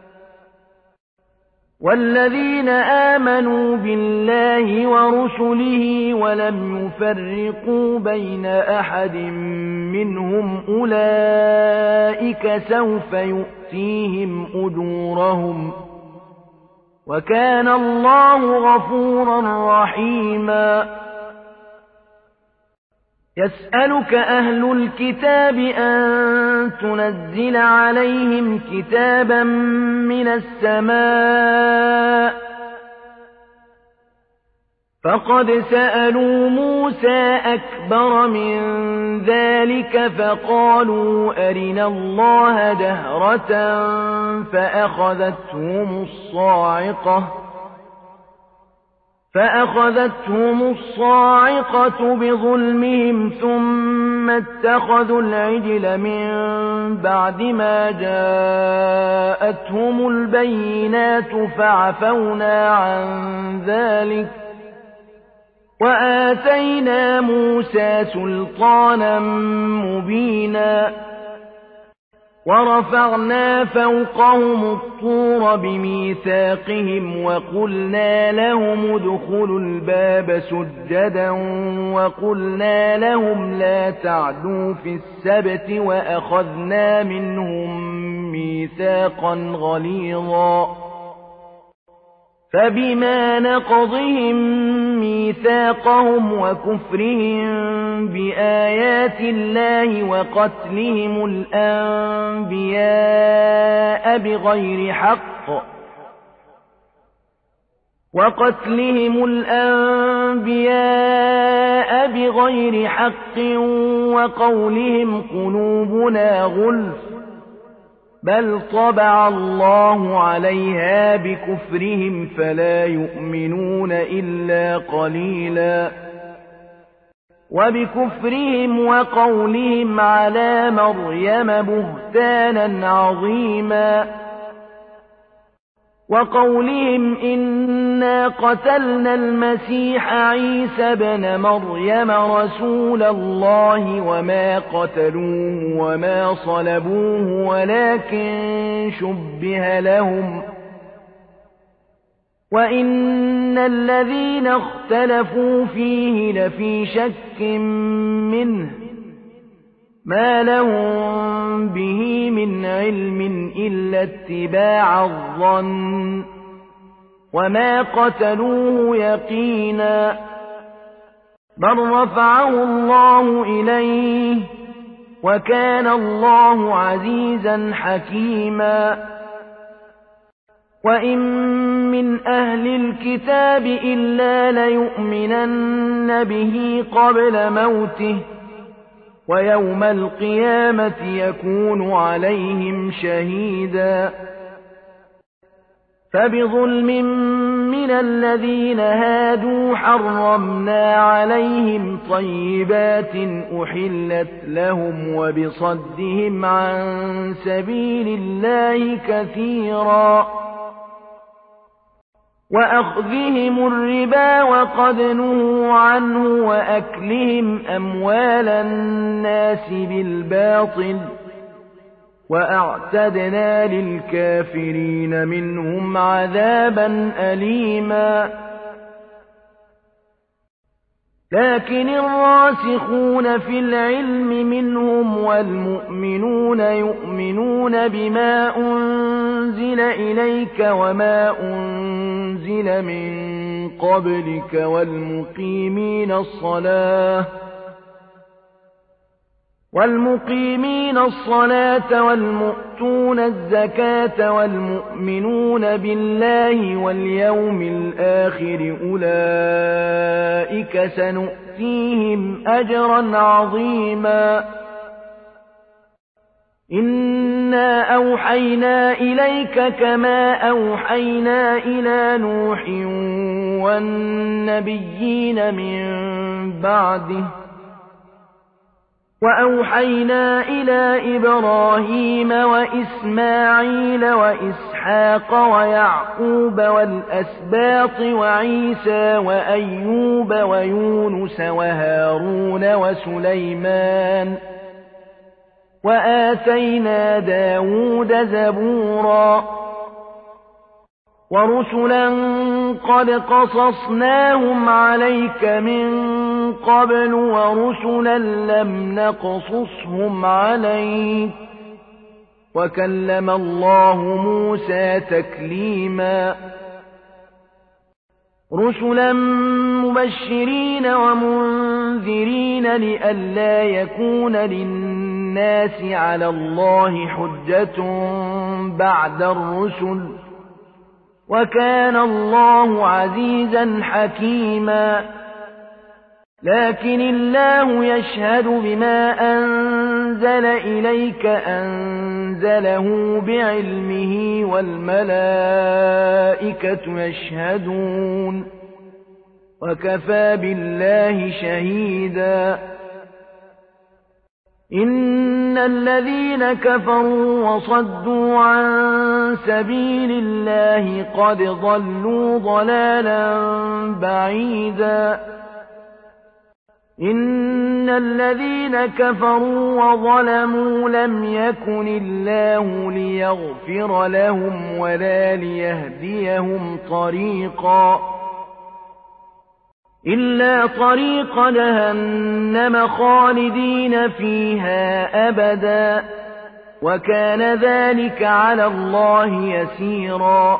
والذين آمنوا بالله ورسله ولم يفرقوا بين أحد منهم أولئك سوف يؤتيهم أجورهم وكان الله غفورا رحيما يسألك أهل الكتاب أن تنزل عليهم كتابا من السماء فقد سألوا موسى أكبر من ذلك فقالوا أرنا الله جهرة فأخذتهم الصاعقة فأخذتهم الصاعقة بظلمهم ثم اتخذوا العجل من بعد ما جاءتهم البينات فعفونا عن ذلك وآتينا موسى سلطانا مبينا ورفعنا فوقهم الطور بميثاقهم وقلنا لهم ادخلوا الباب سجدا وقلنا لهم لا تعدوا في السبت وأخذنا منهم ميثاقا غليظا فبما نقضهم ميثاقهم وكفرهم بآيات الله وقتلهم الأنبياء بغير حق وقتلهم الأنبياء بغير حق وقولهم قلوبنا غلف بل طبع الله عليها بكفرهم فلا يؤمنون إلا قليلا وبكفرهم وقولهم على مريم بهتانا عظيما وقولهم إنا قتلنا المسيح عيسى بن مريم رسول الله وما قتلوه وما صلبوه ولكن شبه لهم وإن الذين اختلفوا فيه لفي شك منه ما لهم به من علم إلا اتباع الظن وما قتلوه يقينا بل رفعه الله إليه وكان الله عزيزا حكيما وإن من أهل الكتاب إلا ليؤمنن به قبل موته ويوم القيامة يكون عليهم شهيدا فبظلم من الذين هادوا حرمنا عليهم طيبات أحلت لهم وبصدهم عن سبيل الله كثيرا وأخذهم الربا وقد نهوا عنه وأكلهم أموال الناس بالباطل وأعتدنا للكافرين منهم عذابا أليما لكن الراسخون في العلم منهم والمؤمنون يؤمنون بما أنزل إليك وما أنزل من قبلك والمقيمين الصلاة والمقيمين الصلاة والمؤتون الزكاة والمؤمنون بالله واليوم الآخر أولئك سنؤتيهم أجرا عظيما إنا أوحينا إليك كما أوحينا إلى نوح والنبيين من بعده وأوحينا إلى إبراهيم وإسماعيل وإسحاق ويعقوب والأسباط وعيسى وأيوب ويونس وهارون وسليمان وآتينا داود زبورا ورسلا قد قصصناهم عليك من قبل ورسلا لم نقصصهم عليك وكلم الله موسى تكليما رسلا مبشرين ومنذرين لئلا يكون للناس على الله حجة بعد الرسل وكان الله عزيزا حكيما لكن الله يشهد بما أنزل إليك أنزله بعلمه والملائكة يشهدون وكفى بالله شهيدا إن الذين كفروا وصدوا عن سبيل الله قد ضلوا ضلالا بعيدا إن الذين كفروا وظلموا لم يكن الله ليغفر لهم ولا ليهديهم طريقا إلا طريق جهنم خالدين فيها أبدا وكان ذلك على الله يسيرا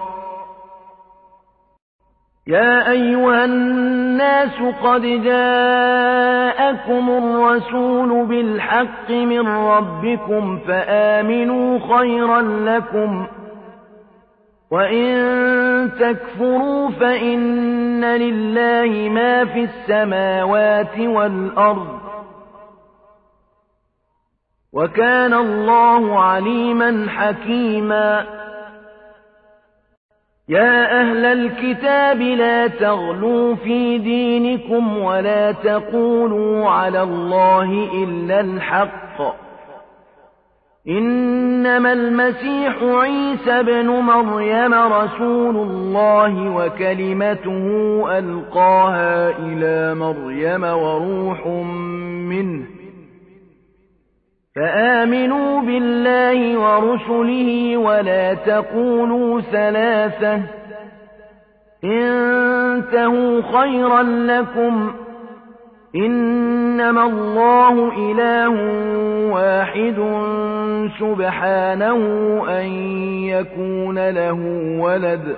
يا أيها الناس قد جاءكم الرسول بالحق من ربكم فآمنوا خيرا لكم وإن تكفروا فإن لله ما في السماوات والأرض وكان الله عليما حكيما يا أهل الكتاب لا تغلوا في دينكم ولا تقولوا على الله إلا الحق إنما المسيح عيسى بن مريم رسول الله وكلمته ألقاها إلى مريم وروح منه فآمنوا بالله ورسله ولا تقولوا ثلاثة انتهوا خيرا لكم إنما الله إله واحد سبحانه أن يكون له ولد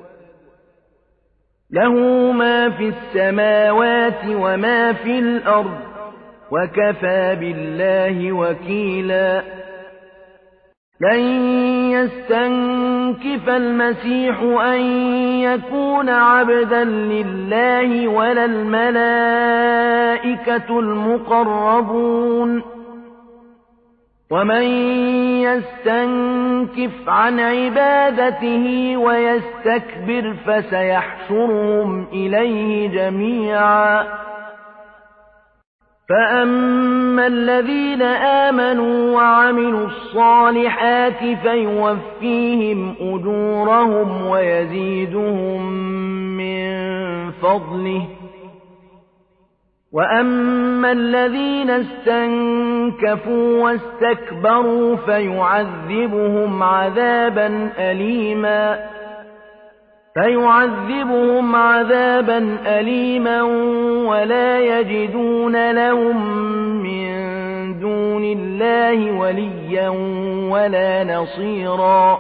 له ما في السماوات وما في الأرض وكفى بالله وكيلا لن يستنكف المسيح أن يكون عبدا لله ولا الملائكة المقربون ومن يستنكف عن عبادته ويستكبر فسيحشرهم إليه جميعا فأما الذين آمنوا وعملوا الصالحات فيوفيهم أجورهم ويزيدهم من فضله وأما الذين استنكفوا واستكبروا فيعذبهم عذابا أليما فيعذبهم عذابا أليما ولا يجدون لهم من دون الله وليا ولا نصيرا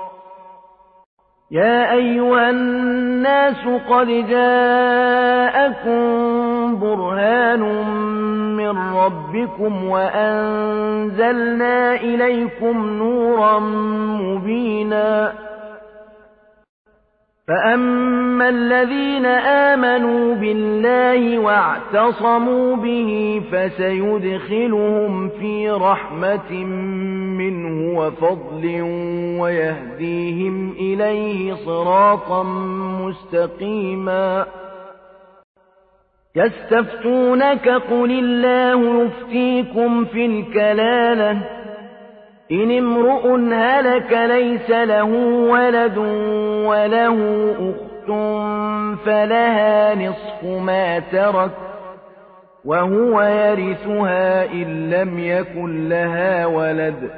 يا أيها الناس قد جاءكم برهان من ربكم وأنزلنا إليكم نورا مبينا فأما الذين آمنوا بالله واعتصموا به فسيدخلهم في رحمة منه وفضل ويهديهم إليه صراطا مستقيما يستفتونك قل الله يفتيكم في الكلالة إن امرؤ هلك ليس له ولد وله أخت فلها نصف ما ترك وهو يرثها إن لم يكن لها ولد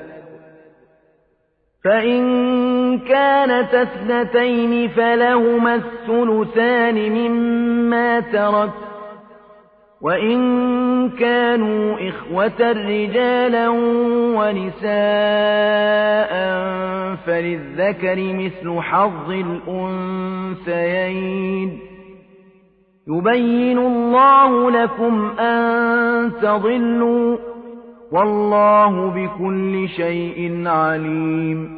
فإن كانت اثنتين فلهما الثلثان مما ترك وإن كانوا إخوة رجالا ونساء فللذكر مثل حظ الأنثيين يبين الله لكم أن تضلوا والله بكل شيء عليم